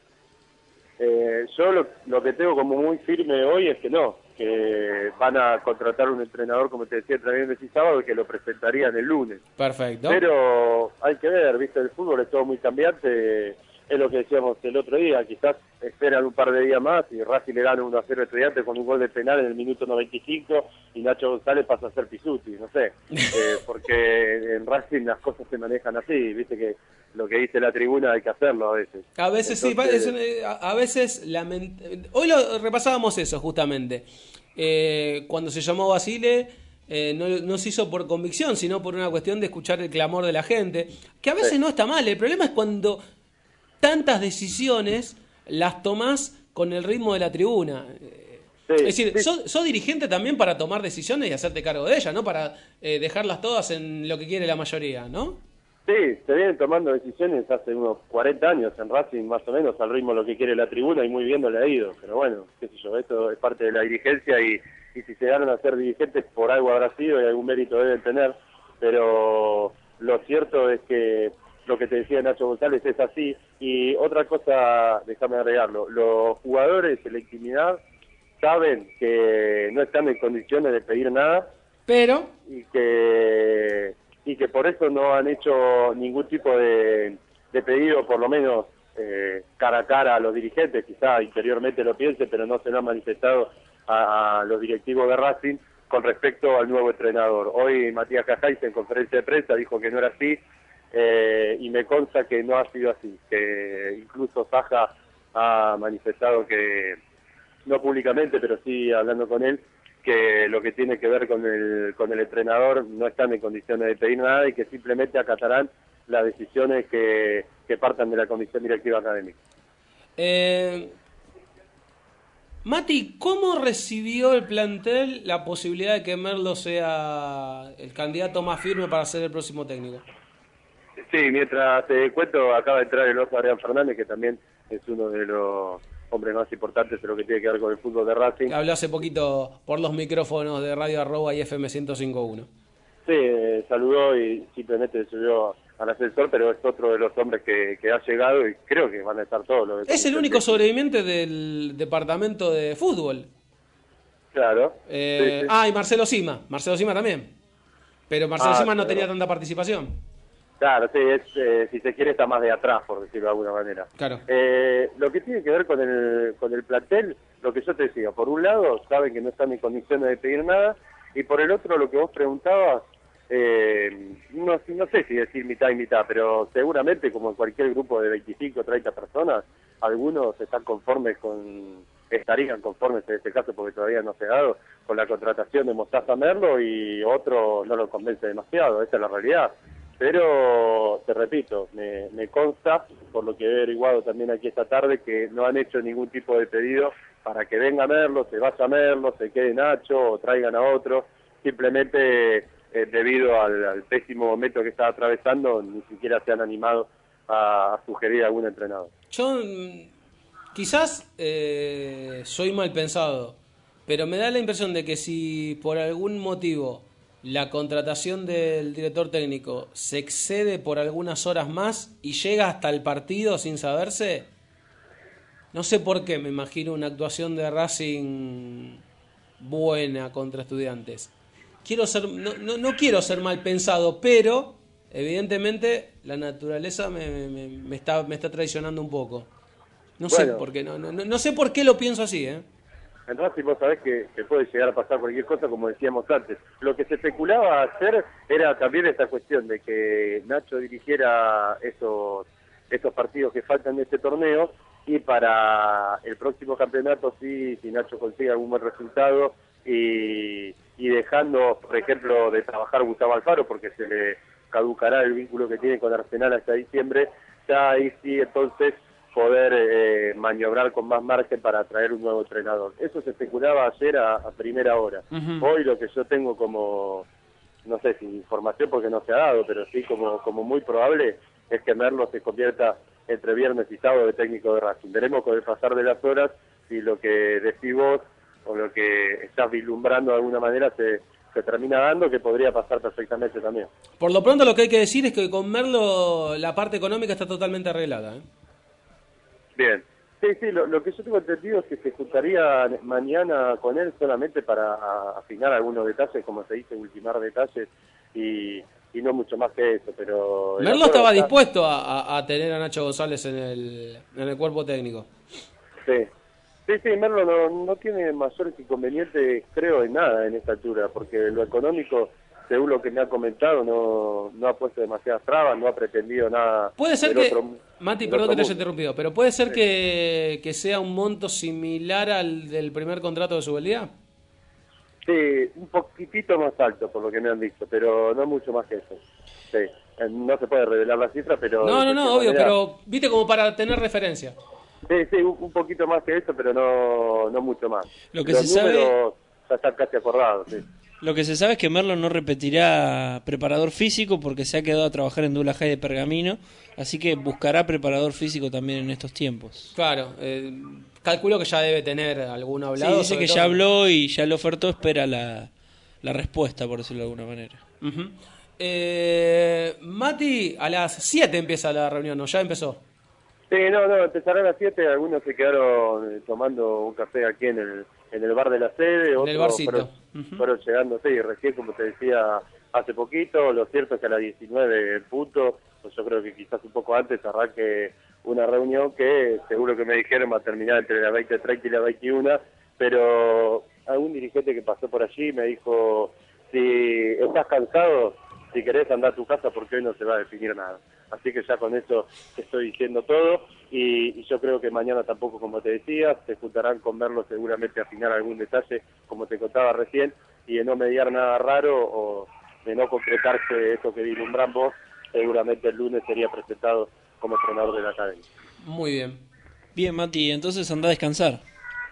Eh, yo lo, lo que tengo como muy firme hoy es que no, que van a contratar un entrenador, como te decía, entre viernes y sábado, y que lo presentarían el lunes.
Perfecto.
Pero hay que ver, viste, el fútbol es todo muy cambiante, es lo que decíamos el otro día, quizás esperan un par de días más y Racing le gana uno a cero a Estudiantes con un gol de penal en el minuto noventa y cinco y Nacho González pasa a ser Pisuti, no sé, eh, porque en Racing las cosas se manejan así, viste que lo que dice la tribuna hay que hacerlo a veces.
A veces
Entonces-
sí, pa- es- eh, a, a veces lament- hoy lo repasábamos eso justamente. Eh, cuando se llamó Basile, eh, no, no se hizo por convicción, sino por una cuestión de escuchar el clamor de la gente, que a veces
Sí.
no está mal. El problema es cuando tantas decisiones las tomás con el ritmo de la tribuna. Eh,
Sí,
es decir,
sí.
sos, sos dirigente también para tomar decisiones y hacerte cargo de ellas, no para eh, dejarlas todas en lo que quiere la mayoría, ¿no?
Sí, se vienen tomando decisiones hace unos cuarenta años en Racing, más o menos, al ritmo de lo que quiere la tribuna y muy bien no le ha ido. Pero bueno, qué sé yo, esto es parte de la dirigencia y, y si se ganan a ser dirigentes por algo habrá sido y algún mérito deben tener. Pero lo cierto es que lo que te decía Nacho González es así. Y otra cosa, déjame agregarlo, los jugadores en la intimidad saben que no están en condiciones de pedir nada.
Pero...
Y que... y que por eso no han hecho ningún tipo de, de pedido, por lo menos eh, cara a cara a los dirigentes, quizá interiormente lo piense, pero no se lo han manifestado a, a los directivos de Racing con respecto al nuevo entrenador. Hoy Matías Cajáiz en conferencia de prensa dijo que no era así, eh, y me consta que no ha sido así, que incluso Saja ha manifestado que, no públicamente, pero sí hablando con él, que lo que tiene que ver con el con el entrenador no están en condiciones de pedir nada y que simplemente acatarán las decisiones que, que partan de la comisión directiva académica.
Eh, Mati, ¿cómo recibió el plantel la posibilidad de que Merlo sea el candidato más firme para ser el próximo técnico?
Sí, mientras te cuento, acaba de entrar el oso Adrián Fernández, que también es uno de los hombres más importantes de lo que tiene que ver con el fútbol de Racing.
Habló hace poquito por los micrófonos de Radio Arroba y F M ciento cinco punto uno.
Sí, eh, saludó y simplemente subió al ascensor, pero es otro de los hombres que, que ha llegado y creo que van a estar todos los...
Es el único sobreviviente del departamento de fútbol.
Claro.
Eh,
sí, sí.
Ah, y Marcelo Sima. Marcelo Sima también. Pero Marcelo
Ah,
Sima no
claro.
tenía tanta participación.
Claro, sí, es, eh, si se quiere está más de atrás, por decirlo de alguna manera.
Claro.
Eh, lo que tiene que ver con el con el plantel, lo que yo te decía, por un lado saben que no están en condiciones de pedir nada, y por el otro lo que vos preguntabas, eh, no, no sé si decir mitad y mitad, pero seguramente como en cualquier grupo de veinticinco o treinta personas, algunos están conformes con, estarían conformes en este caso porque todavía no se ha dado, con la contratación de Mostaza Merlo y otro no lo convence demasiado, esa es la realidad. Pero, te repito, me, me consta, por lo que he averiguado también aquí esta tarde, que no han hecho ningún tipo de pedido para que venga Merlo, se vaya Merlo, se quede Nacho o traigan a otro. Simplemente, eh, debido al, al pésimo momento que estaba atravesando, ni siquiera se han animado a, a sugerir a algún entrenador.
Yo mm, quizás eh, soy mal pensado, pero me da la impresión de que si por algún motivo la contratación del director técnico se excede por algunas horas más y llega hasta el partido sin saberse, no sé por qué me imagino una actuación de Racing buena contra Estudiantes. Quiero ser, no, no, no quiero ser mal pensado, pero evidentemente la naturaleza me, me, me está me está traicionando un poco. No sé
Bueno.
por qué, no, no, no sé por qué lo pienso así, ¿eh?
En Racing vos sabés que, que puede llegar a pasar cualquier cosa, como decíamos antes. Lo que se especulaba hacer era también esta cuestión de que Nacho dirigiera esos, esos partidos que faltan de este torneo y para el próximo campeonato, sí, si Nacho consigue algún buen resultado y, y dejando, por ejemplo, de trabajar Gustavo Alfaro, porque se le caducará el vínculo que tiene con Arsenal hasta diciembre, ya ahí sí entonces poder eh, maniobrar con más margen para traer un nuevo entrenador. Eso se especulaba ayer a, a primera hora.
Uh-huh.
Hoy lo que yo tengo como, no sé si información porque no se ha dado, pero sí como, como muy probable es que Merlo se convierta entre viernes y sábado de técnico de Racing. Veremos con el pasar de las horas si lo que decís vos o lo que estás vislumbrando de alguna manera se, se termina dando, que podría pasar perfectamente también.
Por lo pronto lo que hay que decir es que con Merlo la parte económica está totalmente arreglada, ¿eh?
Bien. Sí, sí, lo, lo que yo tengo entendido es que se juntaría mañana con él solamente para a- afinar algunos detalles, como se dice, ultimar detalles y, y no mucho más que eso, pero... el
Merlo
acuerdo
estaba
está-
dispuesto a, a- a tener a Nacho González en el, en el cuerpo técnico.
Sí, sí, sí, Merlo no, no tiene mayores inconvenientes, creo, en nada en esta altura, porque lo económico, según lo que me ha comentado, no, no ha puesto demasiadas trabas, no ha pretendido nada...
Puede ser
del
que,
otro-
Mati,
del
perdón
otro
que te haya
mundo.
interrumpido, pero puede ser
Sí.
que, que sea un monto similar al del primer contrato de Subeldía.
Sí, un poquitito más alto, por lo que me han dicho, pero no mucho más que eso. Sí, eh, no se puede revelar la cifra, pero...
No, no,
de
no,
cualquier
obvio,
manera-
pero viste como para tener referencia.
Sí, sí, un, un poquito más que eso, pero no, no mucho más.
Lo que
Los
se sabe-
números ya están casi acordados, sí.
Lo que se sabe es que Merlo no repetirá preparador físico porque se ha quedado a trabajar en Dula High de Pergamino, así que buscará preparador físico también en estos tiempos.
Claro, eh, calculo que ya debe tener alguno hablado.
Sí, dice que
todo.
ya habló y ya le ofertó, espera la, la respuesta, por decirlo de alguna manera.
Uh-huh. eh, Mati, a las siete empieza la reunión, ¿no? Ya empezó.
Sí, no, no, empezará a las siete, algunos se quedaron eh, tomando un café aquí en el en el bar de la sede,
En
otros
el barcito.
fueron,
Uh-huh.
fueron llegando, sí, recién como te decía hace poquito, lo cierto es que a las diecinueve en punto, pues yo creo que quizás un poco antes arranque una reunión que seguro que me dijeron va a terminar entre las veinte treinta y las veintiuna, pero algún dirigente que pasó por allí me dijo, si estás cansado, si querés andar a tu casa porque hoy no se va a definir nada. Así que ya con eso te estoy diciendo todo y, y yo creo que mañana tampoco, como te decía, se juntarán con verlo seguramente a afinar algún detalle, como te contaba recién, y de no mediar nada raro o de no concretarse eso que vislumbran vos, seguramente el lunes sería presentado como entrenador de la academia.
Muy bien.
Bien, Mati, entonces anda a descansar.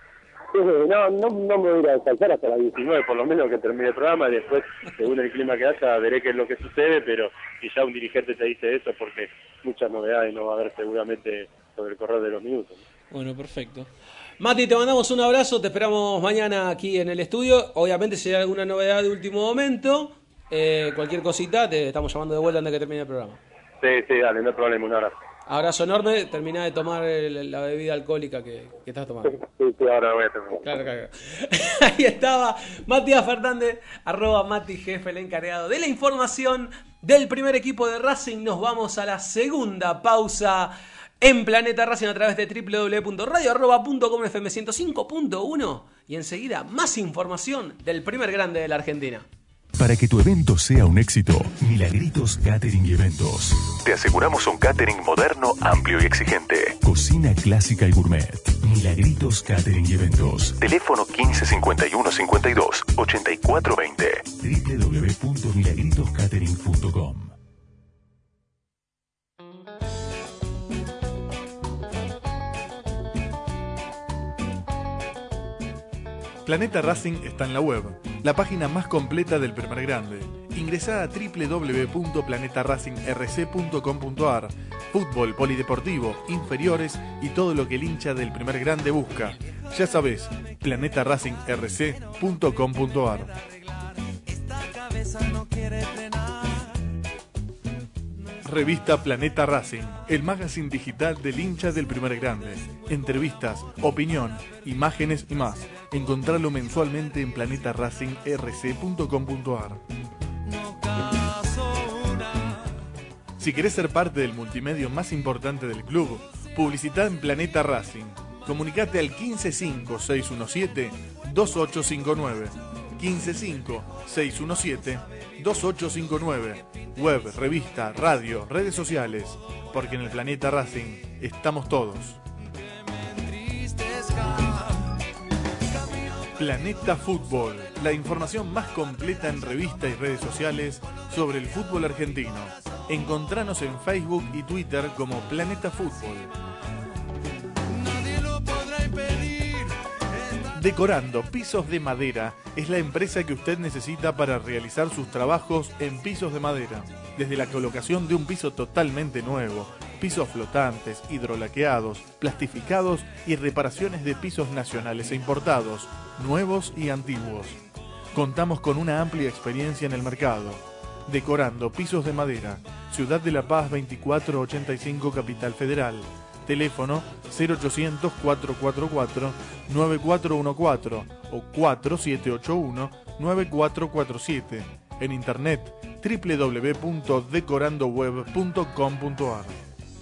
No, no, no me voy a ir a descansar hasta las diecinueve, por lo menos que termine el programa, y después, según el clima que haya, veré qué es lo que sucede, pero si ya un dirigente te dice eso, porque muchas novedades no va a haber seguramente sobre el correr de los minutos.
Bueno, perfecto.
Mati, te mandamos un abrazo, te esperamos mañana aquí en el estudio. Obviamente, si hay alguna novedad de último momento, eh, cualquier cosita, te estamos llamando de vuelta antes de que termine el programa.
Sí, sí, dale, no hay problema, un abrazo.
Abrazo enorme, terminá de tomar el, la bebida alcohólica que, que estás tomando.
Sí, sí, ahora voy a terminar.
Claro, claro. Ahí estaba Matías Fernández, arroba Mati Jefe, el encargado de la información del primer equipo de Racing. Nos vamos a la segunda pausa en Planeta Racing a través de doble u doble u doble u punto radio arroba punto com F M ciento cinco punto uno y enseguida más información del primer grande de la Argentina.
Para que tu evento sea un éxito, Milagritos Catering y Eventos. Te aseguramos un catering moderno, amplio y exigente. Cocina clásica y gourmet. Milagritos Catering y Eventos. Teléfono quince cincuenta y uno cincuenta y dos ochenta y cuatro veinte. doble u doble u doble u punto milagritos catering punto com.
Planeta Racing está en la web, la página más completa del primer grande. Ingresá a doble u doble u doble u punto planeta racing r c punto com punto a r. Fútbol, polideportivo, inferiores y todo lo que el hincha del primer grande busca. Ya sabés, planeta racing r c punto com punto a r. Revista Planeta Racing, el magazine digital del hincha del primer grande. Entrevistas, opinión, imágenes y más. Encontralo mensualmente en planeta racing r c punto com punto a r. Si querés ser parte del multimedio más importante del club, publicitá en Planeta Racing. Comunicate al quince cinco seis uno siete dos ocho cinco nueve. quince cinco seis uno siete dos ocho cinco nueve. Web, revista, radio, redes sociales. Porque en el Planeta Racing estamos todos. Planeta Fútbol, la información más completa en revista y redes sociales sobre el fútbol argentino. Encontranos en Facebook y Twitter como Planeta Fútbol. Decorando Pisos de Madera es la empresa que usted necesita para realizar sus trabajos en pisos de madera. Desde la colocación de un piso totalmente nuevo, pisos flotantes, hidrolaqueados, plastificados y reparaciones de pisos nacionales e importados, nuevos y antiguos. Contamos con una amplia experiencia en el mercado. Decorando Pisos de Madera, Ciudad de la Paz veinticuatro ochenta y cinco, Capital Federal. Teléfono cero ochocientos cuatro cuatro cuatro nueve cuatro uno cuatro o cuatro siete ocho uno nueve cuatro cuatro siete. En internet doble u doble u doble u punto decorando web punto com punto a r.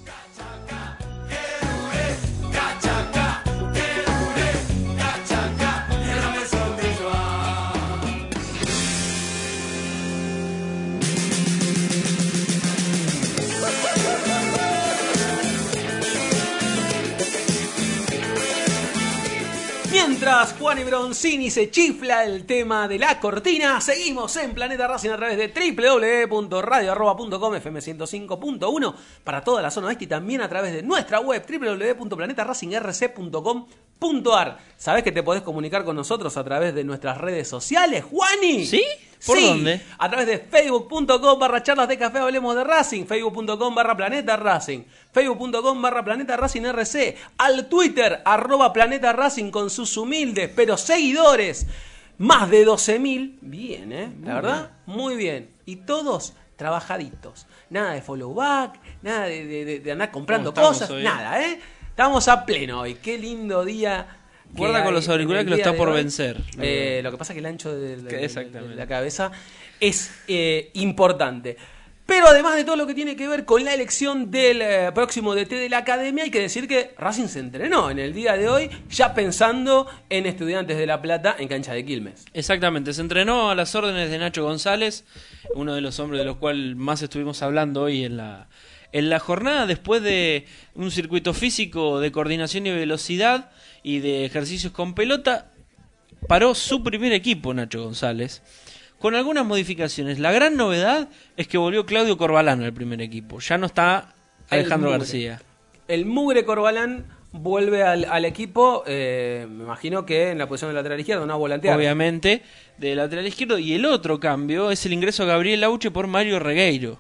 Mientras Juan y Broncini se chifla el tema de la cortina, seguimos en Planeta Racing a través de doble u doble u doble u punto radio arroba punto com F M ciento cinco punto uno para toda la zona oeste y también a través de nuestra web doble u doble u doble u punto planeta racing r c punto com punto ar. ¿Sabés que te podés comunicar con nosotros a través de nuestras redes sociales, Juani?
¿Sí? ¿Por
sí,
dónde?
A través de facebook punto com barra charlas de café hablemos de Racing, facebook punto com barra planeta Racing, facebook punto com barra planeta Racing R C, al Twitter arroba planeta Racing con sus humildes pero seguidores, más de doce mil, bien, ¿eh? La verdad, muy bien. Y todos trabajaditos, nada de follow back, nada de, de, de andar comprando cosas, hoy? Nada, ¿eh? Estamos a pleno hoy, qué lindo día.
Guarda con los auriculares que lo está por vencer.
Eh, lo que pasa es que el ancho de, de, de, de la cabeza es eh, importante. Pero además de todo lo que tiene que ver con la elección del eh, próximo D T de la academia, hay que decir que Racing se entrenó en el día de hoy, ya pensando en Estudiantes de La Plata en cancha de Quilmes.
Exactamente, se entrenó a las órdenes de Nacho González, uno de los hombres de los cuales más estuvimos hablando hoy en la, en la jornada, después de un circuito físico de coordinación y velocidad y de ejercicios con pelota. Paró su primer equipo, Nacho González, con algunas modificaciones. La gran novedad es que volvió Claudio Corbalán al primer equipo. Ya no está Alejandro
el
García.
El mugre Corbalán vuelve al, al equipo, eh, me imagino que en la posición de lateral izquierdo, una volanteada.
Obviamente, de lateral izquierdo. Y el otro cambio es el ingreso de Gabriel Auche por Mario Regueiro.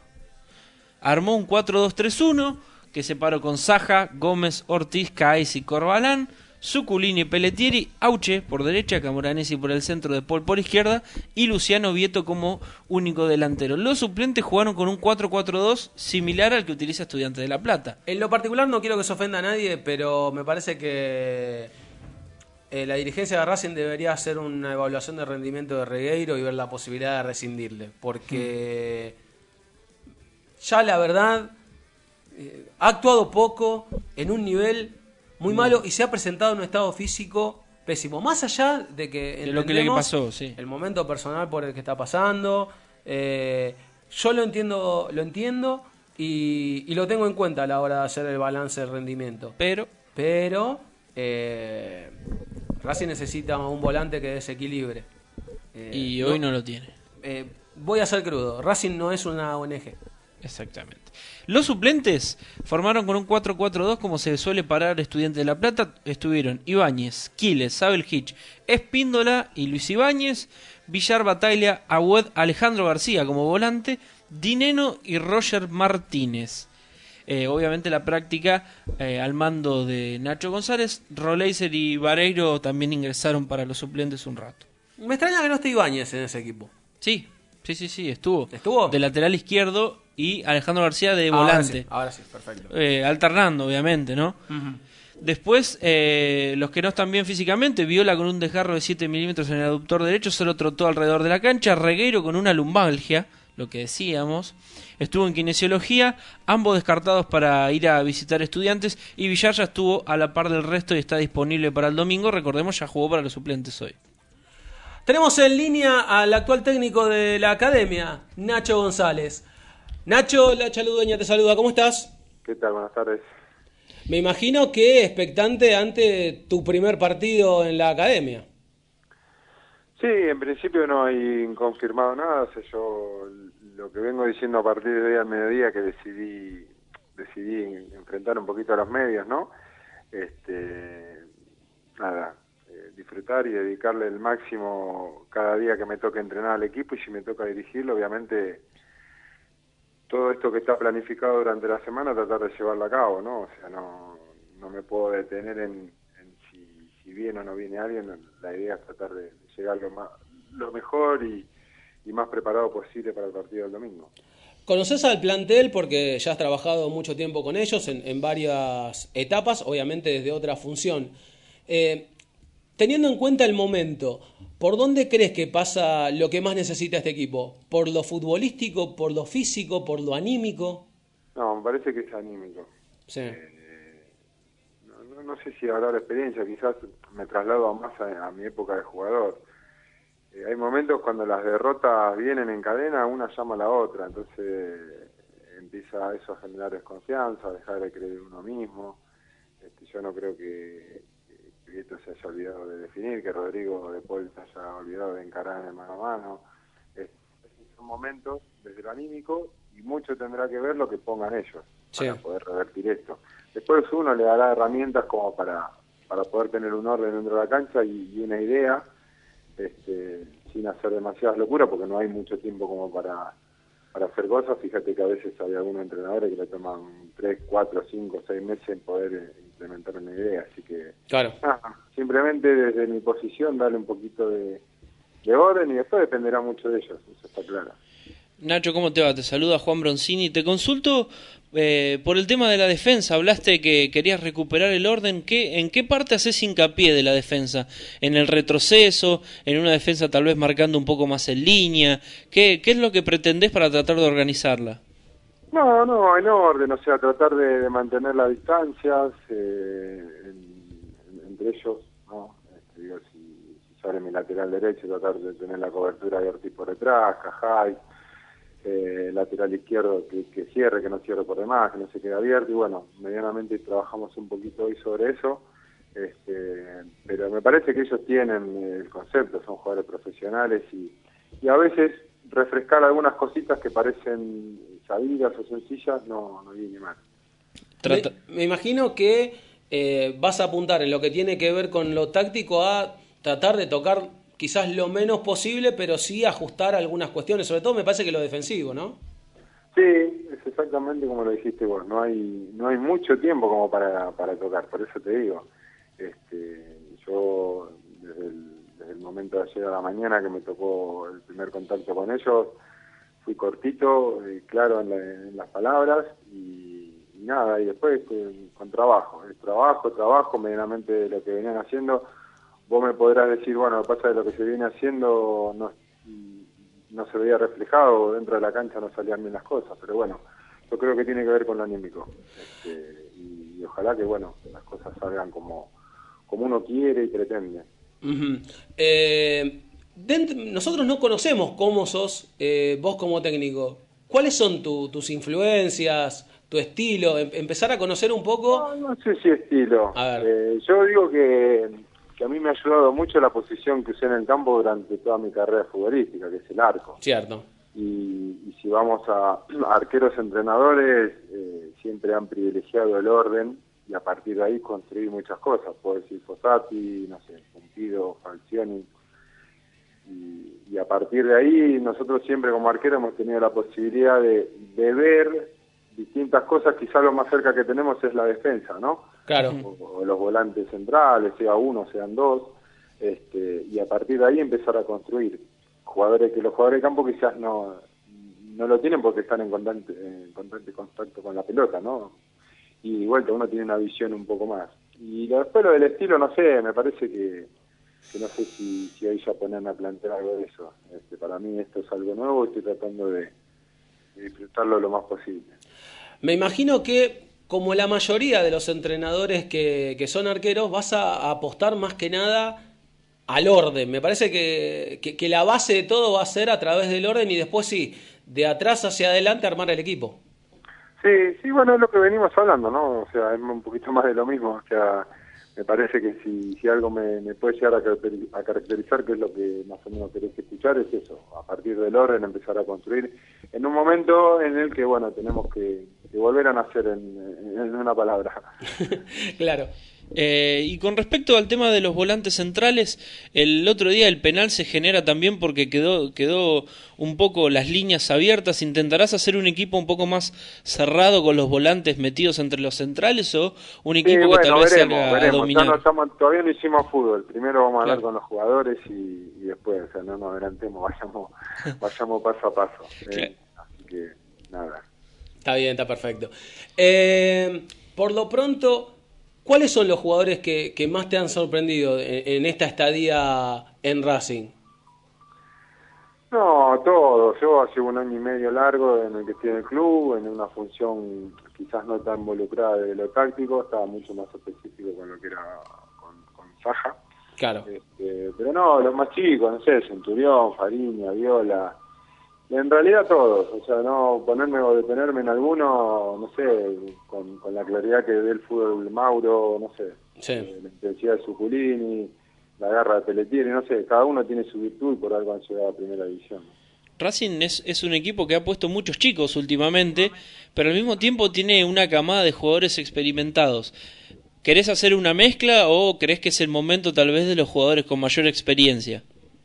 Armó un cuatro dos tres uno que separó con Saja, Gómez, Ortiz, Caes y Corbalán. Suculini, Pelletieri, Auche por derecha, Camoranesi por el centro, De Paul por izquierda y Luciano Vieto como único delantero. Los suplentes jugaron con un cuatro cuatro dos similar al que utiliza Estudiantes de La Plata.
En lo particular no quiero que se ofenda a nadie, pero me parece que eh, la dirigencia de Racing debería hacer una evaluación de rendimiento de Regueiro y ver la posibilidad de rescindirle, porque mm. ya la verdad eh, ha actuado poco en un nivel muy malo y se ha presentado en un estado físico pésimo. Más allá de que
de lo que le pasó, sí.
El momento personal por el que está pasando, eh, yo lo entiendo, lo entiendo y, y lo tengo en cuenta a la hora de hacer el balance del rendimiento.
Pero,
pero eh, Racing necesita un volante que desequilibre.
Eh, y hoy no, no lo tiene.
Eh, voy a ser crudo. Racing no es una O N G.
Exactamente. Los suplentes formaron con un cuatro cuatro dos como se suele parar Estudiantes de La Plata. Estuvieron Ibáñez, Quiles, Sabel Hitch, Espíndola y Luis Ibáñez, Villar, Bataglia, Agüed, Alejandro García como volante, Dineno y Roger Martínez. Eh, obviamente la práctica eh, al mando de Nacho González. Roleiser y Vareiro también ingresaron para los suplentes un rato.
Me extraña que no esté Ibáñez en ese equipo.
Sí, sí, sí, sí, estuvo.
¿Estuvo?
De lateral izquierdo y Alejandro García de volante.
Ahora sí, ahora sí, perfecto.
Eh, alternando, obviamente, ¿no? Uh-huh. Después, eh, los que no están bien físicamente, Viola con un desgarro de siete milímetros en el aductor derecho, solo trotó alrededor de la cancha. Regueiro con una lumbalgia, lo que decíamos. Estuvo en kinesiología, ambos descartados para ir a visitar Estudiantes. Y Villar ya estuvo a la par del resto y está disponible para el domingo. Recordemos, ya jugó para los suplentes hoy.
Tenemos en línea al actual técnico de la academia, Nacho González. Nacho, la Chaludueña te saluda, ¿cómo estás?
¿Qué tal? Buenas tardes.
Me imagino que expectante ante tu primer partido en la academia.
Sí, en principio no hay confirmado nada. O sea, yo lo que vengo diciendo a partir de hoy al mediodía que decidí decidí enfrentar un poquito a los medios, ¿no? Este, nada, eh, disfrutar y dedicarle el máximo cada día que me toque entrenar al equipo, y si me toca dirigirlo, obviamente todo esto que está planificado durante la semana, tratar de llevarlo a cabo, ¿no? O sea, no, no me puedo detener en, en si, si viene o no viene alguien. La idea es tratar de llegar lo, más, lo mejor y, y más preparado posible para el partido del domingo.
¿Conoces al plantel porque ya has trabajado mucho tiempo con ellos en, en varias etapas, obviamente desde otra función? Eh, teniendo en cuenta el momento, ¿por dónde crees que pasa lo que más necesita este equipo? ¿Por lo futbolístico, por lo físico, por lo anímico?
No, me parece que es anímico.
Sí.
Eh, no, no, no sé si habrá la experiencia, quizás me traslado más a, a mi época de jugador. Eh, hay momentos cuando las derrotas vienen en cadena, una llama a la otra, entonces eh, empieza eso a generar desconfianza, a dejar de creer en uno mismo. Este, yo no creo que... que esto se haya olvidado de definir, que Rodrigo de Paul se haya olvidado de encarar en el mano a mano. Es, son momentos desde lo anímico, y mucho tendrá que ver lo que pongan ellos, sí, para poder revertir esto. Después uno le dará herramientas como para para poder tener un orden dentro de la cancha y, y una idea, este, sin hacer demasiadas locuras, porque no hay mucho tiempo como para, para hacer cosas. Fíjate que a veces hay algunos entrenadores que le toman tres, cuatro, cinco, seis meses en poder eh, implementar una idea, así que
claro.
ah, simplemente desde mi posición darle un poquito de, de orden y después dependerá mucho de ellos, eso está claro.
Nacho, ¿cómo te va? Te saluda Juan Broncini. Te consulto eh, por el tema de la defensa. Hablaste que querías recuperar el orden. ¿Qué, ¿En qué parte haces hincapié de la defensa? ¿En el retroceso? ¿En una defensa tal vez marcando un poco más en línea? ¿Qué, qué es lo que pretendés para tratar de organizarla?
No, no, en orden, o sea, tratar de, de mantener las distancias eh, en, en, entre ellos, ¿no? Este, digo, si, si sale mi lateral derecho, tratar de tener la cobertura de Ortiz por detrás, Cajay. Eh, lateral izquierdo que, que cierre, que no cierre por demás, que no se quede abierto, y bueno, medianamente trabajamos un poquito hoy sobre eso, este, pero me parece que ellos tienen el concepto, son jugadores profesionales y, y a veces refrescar algunas cositas que parecen sabidas o sencillas no, no viene mal.
Me, me imagino que eh, vas a apuntar en lo que tiene que ver con lo táctico a tratar de tocar quizás lo menos posible, pero sí ajustar algunas cuestiones, sobre todo me parece que lo defensivo, ¿no?
Sí, es exactamente como lo dijiste vos, no hay no hay mucho tiempo como para, para tocar, por eso te digo, este, yo desde el, desde el momento de ayer a la mañana que me tocó el primer contacto con ellos, fui cortito, eh, claro en, la, en las palabras y, y nada, y después eh, con trabajo, el trabajo, trabajo, medianamente de lo que venían haciendo. Vos me podrás decir, bueno, lo que pasa es que lo que se viene haciendo no, no se veía reflejado, dentro de la cancha no salían bien las cosas, pero bueno, yo creo que tiene que ver con lo anímico. Este, y, y ojalá que, bueno, las cosas salgan como, como uno quiere y pretende.
Uh-huh. eh, dentro, nosotros no conocemos cómo sos eh, vos como técnico. ¿Cuáles son tu, tus influencias, tu estilo? Em, empezar a conocer un poco...
No, no sé si estilo.
A ver.
Eh, yo digo que... que a mí me ha ayudado mucho la posición que usé en el campo durante toda mi carrera futbolística, que es el arco.
Cierto.
Y, y si vamos a, a arqueros entrenadores, eh, siempre han privilegiado el orden y a partir de ahí construir muchas cosas. Puedo decir Fossati, no sé, Pumpido, Falcioni. Y, y a partir de ahí nosotros siempre como arqueros hemos tenido la posibilidad de, de ver distintas cosas. Quizá lo más cerca que tenemos es la defensa, ¿no?
Claro.
O, o los volantes centrales, sea uno, sean dos, este, y a partir de ahí empezar a construir jugadores que los jugadores de campo quizás no no lo tienen porque están en constante, en constante contacto con la pelota, ¿no? Y de vuelta uno tiene una visión un poco más. Y después lo del estilo, no sé, me parece que, que no sé si, si hoy ya ponerme a plantear algo de eso. Este, para mí esto es algo nuevo y estoy tratando de, de disfrutarlo lo más posible.
Me imagino que, como la mayoría de los entrenadores que, que son arqueros, vas a, a apostar más que nada al orden. Me parece que, que, que la base de todo va a ser a través del orden y después sí, de atrás hacia adelante armar el equipo.
Sí, sí, bueno, es lo que venimos hablando, ¿no? O sea, es un poquito más de lo mismo. O sea, me parece que si, si algo me, me puede llegar a caracterizar, que es lo que más o menos querés escuchar, es eso. A partir del orden empezar a construir en un momento en el que, bueno, tenemos que, que volver a nacer en, en una palabra.
Claro.
Eh, y con respecto al tema de los volantes centrales, el otro día el penal se genera también porque quedó quedó un poco las líneas abiertas. ¿Intentarás hacer un equipo un poco más cerrado con los volantes metidos entre los centrales o un equipo
sí, bueno,
que tal vez
veremos,
salga
veremos.
a dominar?
No, no, estamos, todavía no hicimos fútbol. Primero vamos a hablar
Claro.
con los jugadores y, y después, o sea, no nos adelantemos, vayamos, vayamos paso a paso. ¿eh? Así que, nada.
Está bien, está perfecto. Eh, por lo pronto, ¿cuáles son los jugadores que, que más te han sorprendido en, en esta estadía en Racing?
No, todo. Yo hace un año y medio largo en el que estoy en el club, en una función quizás no tan involucrada de lo táctico, estaba mucho más específico con lo que era con, con Saja.
Claro.
Este, pero no, los más chicos, no sé, Centurión, Fariña, Viola, en realidad todos, o sea, no ponerme o detenerme en alguno, no sé, con, con la claridad que ve el fútbol Mauro, no sé,
sí.
eh, la intensidad de Suculini, la garra de Pelletieri, no sé, cada uno tiene su virtud y por algo han llegado a primera división.
Racing es, es un equipo que ha puesto muchos chicos últimamente, pero al mismo tiempo tiene una camada de jugadores experimentados. ¿Querés hacer una mezcla o crees que es el momento tal vez de los jugadores con mayor experiencia?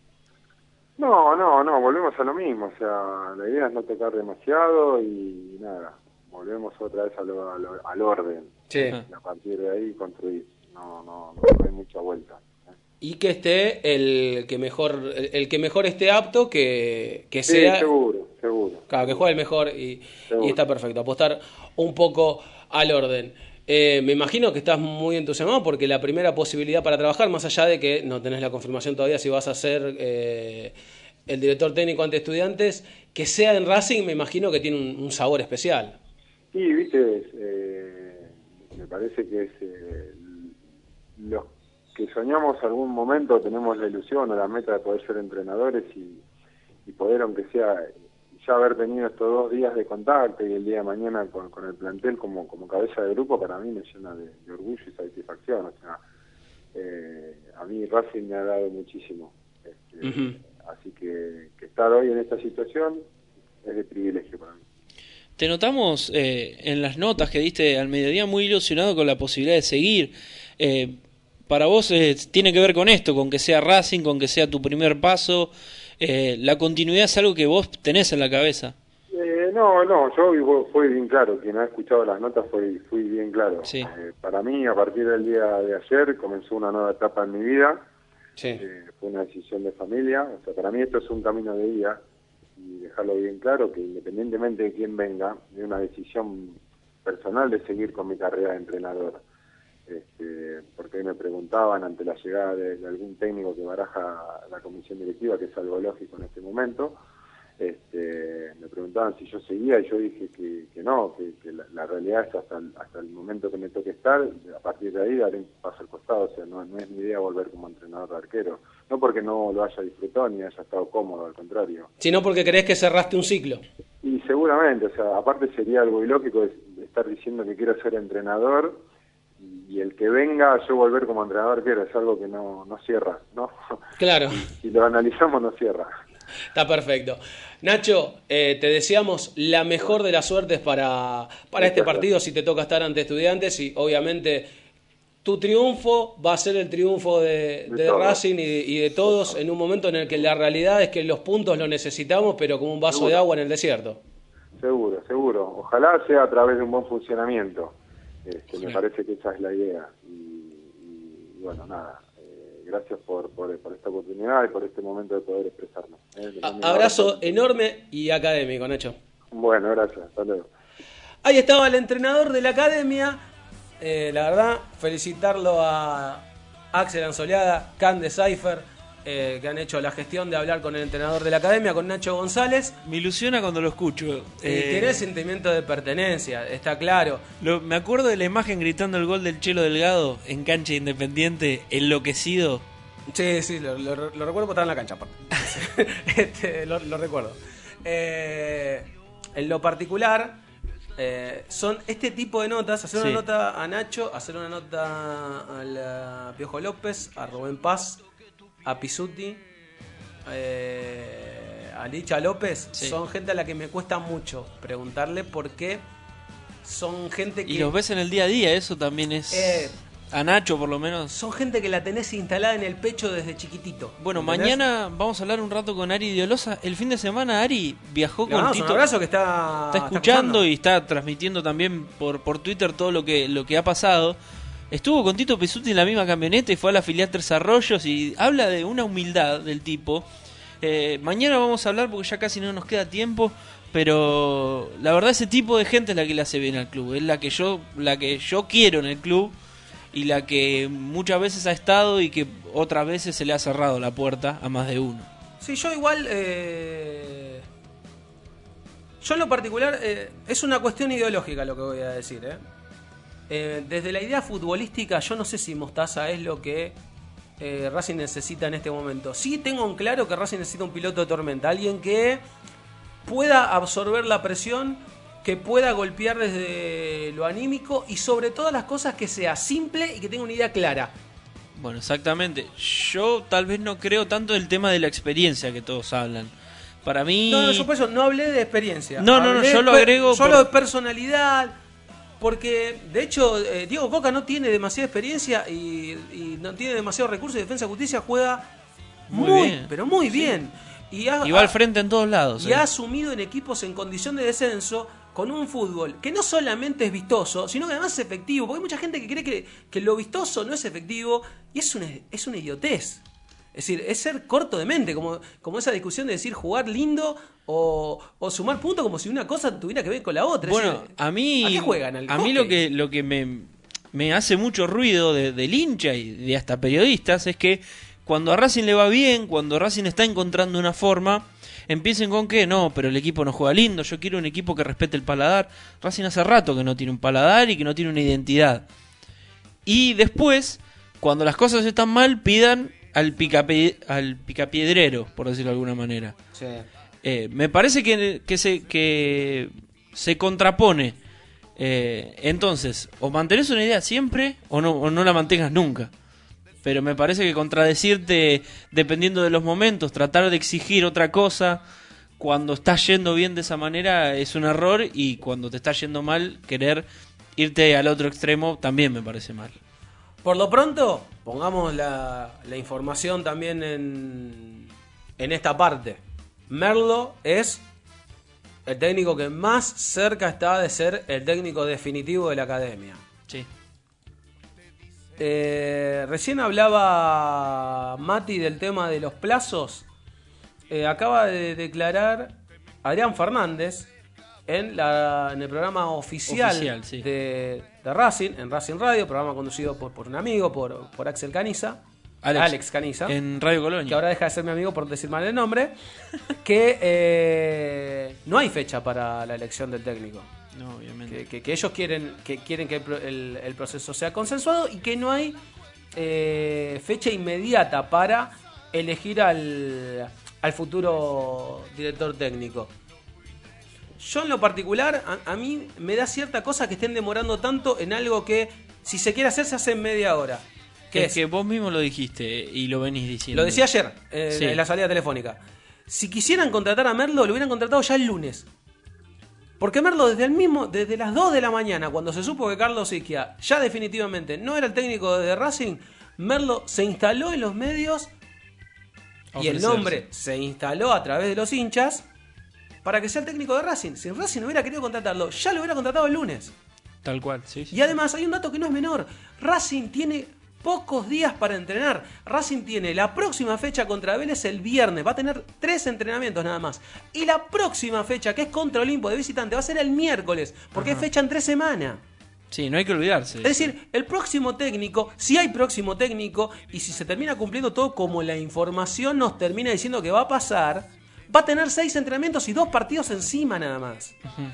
No, no, no, volvemos a lo mismo, o sea, la idea es no tocar demasiado y nada, volvemos otra vez a lo, a lo, al orden,
sí.
Y a partir de ahí construir, no, no, no hay mucha vuelta.
Y que esté el que mejor el, el que mejor esté apto, que, que
Sí,
sea...
seguro, seguro.
Claro, que juegue el mejor y,
Seguro.
y está perfecto, apostar un poco al orden. Eh, me imagino que estás muy entusiasmado porque la primera posibilidad para trabajar, más allá de que no tenés la confirmación todavía si vas a ser eh, el director técnico ante Estudiantes, que sea en Racing, me imagino que tiene un, un sabor especial.
Sí, viste, eh, me parece que es eh, los que soñamos algún momento, tenemos la ilusión o la meta de poder ser entrenadores y, y poder, aunque sea ya haber tenido estos dos días de contacto y el día de mañana con, con el plantel como, como cabeza de grupo, para mí me llena de, de orgullo y satisfacción. O sea, eh, a mí Racing me ha dado muchísimo. Este,
Uh-huh.
Así que, que estar hoy en esta situación es de privilegio para mí.
Te notamos eh, en las notas que diste al mediodía muy ilusionado con la posibilidad de seguir. Eh, para vos eh, tiene que ver con esto, con que sea Racing, con que sea tu primer paso. Eh, la continuidad es algo que vos tenés en la cabeza.
Eh, no, no, yo fui bien claro, quien ha escuchado las notas fui, fui bien claro.
Sí.
Eh, para mí, a partir del día de ayer, comenzó una nueva etapa en mi vida.
Sí.
Eh, fue una decisión de familia. O sea, para mí esto es un camino de vida y dejarlo bien claro que independientemente de quién venga, es una decisión personal de seguir con mi carrera de entrenador. Este, porque hoy me preguntaban ante la llegada de, de algún técnico que baraja la comisión directiva, que es algo lógico en este momento, este, me preguntaban si yo seguía y yo dije que, que no, que, que la, la realidad es hasta el, hasta el momento que me toque estar, a partir de ahí daré un paso al costado. O sea, no, no es mi idea volver como entrenador de arquero, no porque no lo haya disfrutado ni haya estado cómodo, al contrario.
Sino porque crees que cerraste un ciclo.
Y seguramente, o sea, aparte sería algo ilógico estar diciendo que quiero ser entrenador y el que venga yo volver como entrenador arquero, es algo que no, no cierra, ¿no?
Claro.
Si lo analizamos, no cierra.
Está perfecto. Nacho, eh, te deseamos la mejor de las suertes para, para este partido, si te toca estar ante Estudiantes, y obviamente tu triunfo va a ser el triunfo de, de, de Racing y, y de todos en un momento en el que la realidad es que los puntos los necesitamos, pero como un vaso seguro. de agua en el desierto.
Seguro, seguro. Ojalá sea a través de un buen funcionamiento. Este, me parece que esa es la idea. Y, y, y bueno, nada. Gracias por, por, por esta oportunidad y por este momento de poder expresarnos. ¿eh?
A- abrazo enorme y académico, Nacho.
Bueno, gracias. Hasta luego.
Ahí estaba el entrenador de la academia. Eh, la verdad, felicitarlo a Axel Anzoleada, Can de Cypher, eh, que han hecho la gestión de hablar con el entrenador de la academia, con Nacho González.
Me ilusiona cuando lo escucho.
Eh, tiene sentimiento de pertenencia, está claro.
Lo, me acuerdo de la imagen gritando el gol del Chelo Delgado en cancha Independiente, enloquecido.
Sí, sí, lo, lo, lo recuerdo porque estaba en la cancha. este, lo, lo recuerdo. Eh, en lo particular, eh, son este tipo de notas: hacer una
Sí.
nota a Nacho, hacer una nota a la Piojo López, a Rubén Paz, a Pisuti, eh, a Licha López.
Sí.
Son gente a la que me cuesta mucho preguntarle por qué. Son gente que...
Y los ves en el día a día, eso también es...
Eh,
a Nacho, por lo menos.
Son gente que la tenés instalada en el pecho desde chiquitito.
Bueno,
¿entendés?
mañana vamos a hablar un rato con Ari Diolosa. El fin de semana Ari viajó
Le
con
mandamos
Tito.
un abrazo que está,
Está escuchando y está transmitiendo también por, por Twitter todo lo que, lo que ha pasado. Estuvo con Tito Pizzuti en la misma camioneta y fue a la filial Tres Arroyos y habla de una humildad del tipo. Eh, mañana vamos a hablar porque ya casi no nos queda tiempo, pero la verdad ese tipo de gente es la que le hace bien al club, es la que yo, la que yo quiero en el club y la que muchas veces ha estado y que otras veces se le ha cerrado la puerta a más de uno.
Sí, yo igual... Eh... Yo en lo particular, eh, es una cuestión ideológica lo que voy a decir, ¿eh? Eh, desde la idea futbolística, yo no sé si Mostaza es lo que eh, Racing necesita en este momento. Sí tengo en claro que Racing necesita un piloto de tormenta, alguien que pueda absorber la presión, que pueda golpear desde lo anímico y sobre todas las cosas que sea simple y que tenga una idea clara.
Bueno, exactamente. Yo tal vez no creo tanto el tema de la experiencia que todos hablan. Para mí...
No, no, yo por eso no hablé de experiencia.
No, no, no,
Hablé
yo lo
per-
agrego
Solo
por-
de personalidad. Porque, de hecho, eh, Diego Coca no tiene demasiada experiencia y, y no tiene demasiados recursos. Y Defensa y Justicia juega muy, muy bien. pero muy sí. bien. Y, ha,
y va al frente en todos lados.
Y
eh.
ha asumido en equipos en condición de descenso con un fútbol que no solamente es vistoso, sino que además es efectivo. Porque hay mucha gente que cree que, que lo vistoso no es efectivo y es una, es una idiotez. Es decir, es ser corto de mente, como, como esa discusión de decir jugar lindo o, o sumar puntos como si una cosa tuviera que ver con la otra.
Bueno,
decir,
a mí,
¿a qué juegan? ¿Al
a mí lo que, lo que me, me hace mucho ruido de, del hincha y de hasta periodistas es que cuando a Racing le va bien, cuando Racing está encontrando una forma, empiecen con que no, pero el equipo no juega lindo, yo quiero un equipo que respete el paladar. Racing hace rato que no tiene un paladar y que no tiene una identidad. Y después, cuando las cosas están mal, pidan al, picapie, al picapiedrero, por decirlo de alguna manera.
Sí.
Eh, me parece que, que, se, que se contrapone. Eh, entonces, o mantenés una idea siempre o no, o no la mantengas nunca. Pero me parece que contradecirte dependiendo de los momentos, tratar de exigir otra cosa cuando estás yendo bien de esa manera es un error, y cuando te está yendo mal, querer irte al otro extremo también me parece mal.
Por lo pronto, pongamos la, la información también en, en esta parte. Merlo es el técnico que más cerca está de ser el técnico definitivo de la academia.
Sí.
Eh, recién hablaba Mati del tema de los plazos. Eh, acaba de declarar Adrián Fernández en, la, en el programa oficial,
oficial sí.
de, de Racing, en Racing Radio, programa conducido por, por un amigo, por, por Axel Caniza.
Alex,
Alex Caniza.
En Radio Colonia.
Que ahora deja de ser mi amigo por decir mal el nombre. Que eh, no hay fecha para la elección del técnico.
No, obviamente.
Que, que, que ellos quieren que quieren que el, el, el proceso sea consensuado y que no hay eh, fecha inmediata para elegir al, al futuro director técnico. Yo en lo particular, a, a mí me da cierta cosa que estén demorando tanto en algo que si se quiere hacer se hace en media hora.
Que
es,
es que vos mismo lo dijiste y lo venís diciendo.
Lo decía ayer eh,
sí.
en la salida telefónica. Si quisieran contratar a Merlo, lo hubieran contratado ya el lunes. Porque Merlo desde el mismo, desde las dos de la mañana, cuando se supo que Carlos Isquia ya definitivamente no era el técnico de Racing, Merlo se instaló en los medios y el nombre se instaló a través de los hinchas para que sea el técnico de Racing. Si Racing no hubiera querido contratarlo, ya lo hubiera contratado el lunes.
Tal cual, sí, sí.
Y además hay un dato que no es menor. Racing tiene pocos días para entrenar. Racing tiene la próxima fecha contra Vélez el viernes. Va a tener tres entrenamientos nada más. Y la próxima fecha, que es contra Olimpo de visitante, va a ser el miércoles. Porque Ajá. es fecha en tres semanas.
Sí, no hay que olvidarse.
Es decir, el próximo técnico, si hay próximo técnico, y si se termina cumpliendo todo como la información nos termina diciendo que va a pasar, va a tener seis entrenamientos y dos partidos encima nada más. Uh-huh.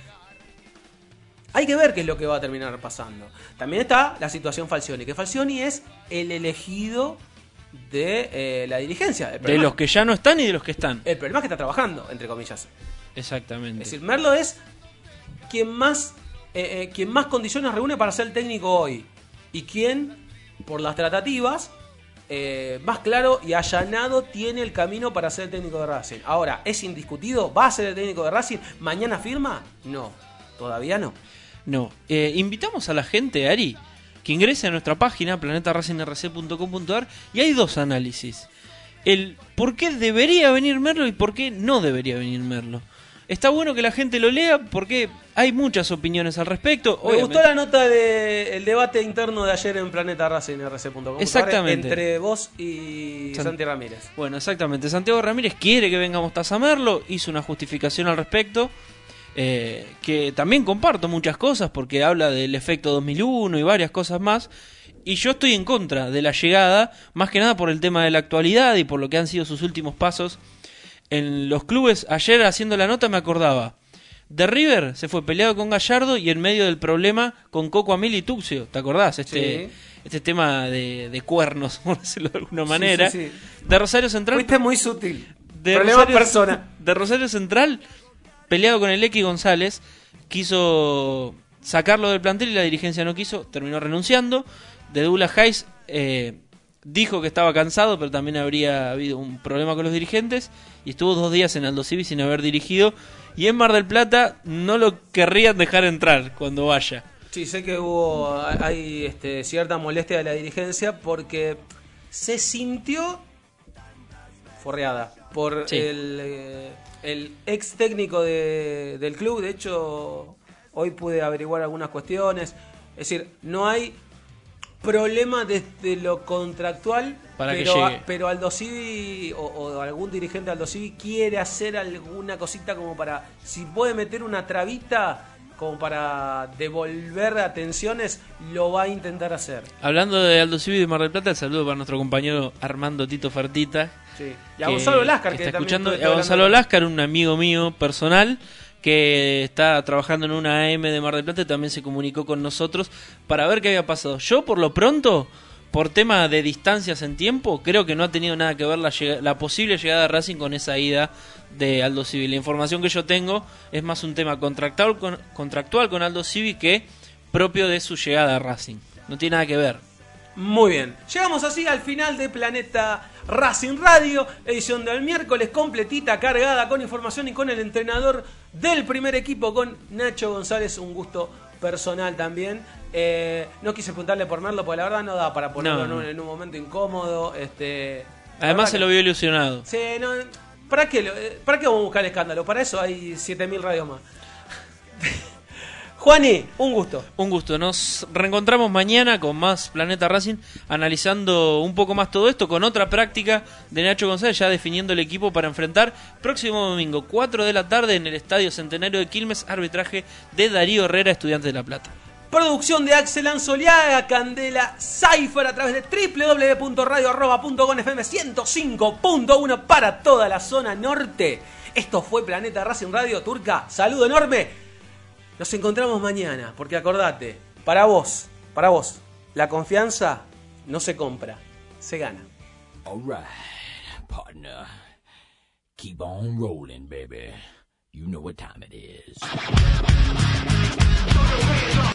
Hay que ver qué es lo que va a terminar pasando. También está la situación Falcioni, que Falcioni es el elegido de eh, la dirigencia.
De los que ya no están y de los que están.
El problema es que está trabajando, entre comillas.
Exactamente.
Es decir, Merlo es quien más, eh, eh, quien más condiciones reúne para ser técnico hoy. Y quien, por las tratativas, eh, más claro y allanado tiene el camino para ser el técnico de Racing. Ahora, ¿es indiscutido? ¿Va a ser el técnico de Racing? ¿Mañana firma? No, todavía no.
No, eh, invitamos a la gente, Ari, que ingrese a nuestra página planeta racing r c punto com punto a r y hay dos análisis. El por qué debería venir Merlo y por qué no debería venir Merlo. Está bueno que la gente lo lea porque hay muchas opiniones al respecto.
Me gustó la nota del de, debate interno de ayer en planeta racing r c punto com punto a r
exactamente.
Entre vos y
San...
Santi Ramírez.
Bueno, exactamente. Santiago Ramírez quiere que venga Mostaza Merlo, hizo una justificación al respecto. Eh, que también comparto muchas cosas porque habla del efecto dos mil uno y varias cosas más, y yo estoy en contra de la llegada, más que nada por el tema de la actualidad y por lo que han sido sus últimos pasos en los clubes. Ayer haciendo la nota me acordaba de River, se fue peleado con Gallardo y en medio del problema con Coco Amil y Tuxio, ¿te acordás? Este, sí. este tema de, de cuernos, por decirlo de alguna manera.
Sí, sí, sí.
De Rosario Central.
Fuiste muy sutil.
De
problema
Rosario,
persona.
De Rosario Central, peleado con el X González, quiso sacarlo del plantel y la dirigencia no quiso, terminó renunciando. De Douglas Hayes eh, dijo que estaba cansado, pero también habría habido un problema con los dirigentes y estuvo dos días en Aldo Civi sin haber dirigido. Y en Mar del Plata no lo querrían dejar entrar cuando vaya.
Sí, sé que hubo, hay este, cierta molestia de la dirigencia porque se sintió forreada por sí. el, eh, el ex técnico de, del club. De hecho, hoy pude averiguar algunas cuestiones. Es decir, no hay problema desde lo contractual,
Para
pero,
que llegue.
pero Aldo Civi o, o algún dirigente de Aldo Civi quiere hacer alguna cosita como para, si puede meter una trabita como para devolver atenciones, lo va a intentar hacer.
Hablando de Aldo Civi de Mar del Plata, el saludo para nuestro compañero Armando Tito Fertita.
Sí. Y a Gonzalo Láscar, que,
que está
también
escuchando. A Gonzalo Láscar, un amigo mío personal, que está trabajando en una A M de Mar del Plata y también se comunicó con nosotros para ver qué había pasado. Yo, por lo pronto, por tema de distancias en tiempo, creo que no ha tenido nada que ver la, lleg- la posible llegada de Racing con esa ida de Aldo Civi. La información que yo tengo es más un tema contractual con, contractual con Aldo Civi que propio de su llegada a Racing. No tiene nada que ver.
Muy bien, llegamos así al final de Planeta Racing Radio, edición del miércoles, completita, cargada con información y con el entrenador del primer equipo, con Nacho González. Un gusto personal también. Eh, no quise preguntarle por Merlo porque la verdad no da para ponerlo
No.
en, un, en un momento incómodo. Este,
Además se
que...
lo vio ilusionado.
Sí, no, ¿para qué, lo, ¿para qué vamos a buscar el escándalo? Para eso hay siete mil radios más. Juani, un gusto.
Un gusto. Nos reencontramos mañana con más Planeta Racing, analizando un poco más todo esto, con otra práctica de Nacho González, ya definiendo el equipo para enfrentar próximo domingo, cuatro de la tarde, en el Estadio Centenario de Quilmes, arbitraje de Darío Herrera, Estudiantes de La Plata.
Producción de Axel Anzoliaga, Candela Cypher a través de doble u doble u doble u punto radio arroba punto com F M ciento cinco punto uno para toda la zona norte. Esto fue Planeta Racing Radio. Turca, saludo enorme. Nos encontramos mañana, porque acordate, para vos, para vos, la confianza no se compra, se gana.
All right, partner. Keep on rolling, baby. You know what time it is.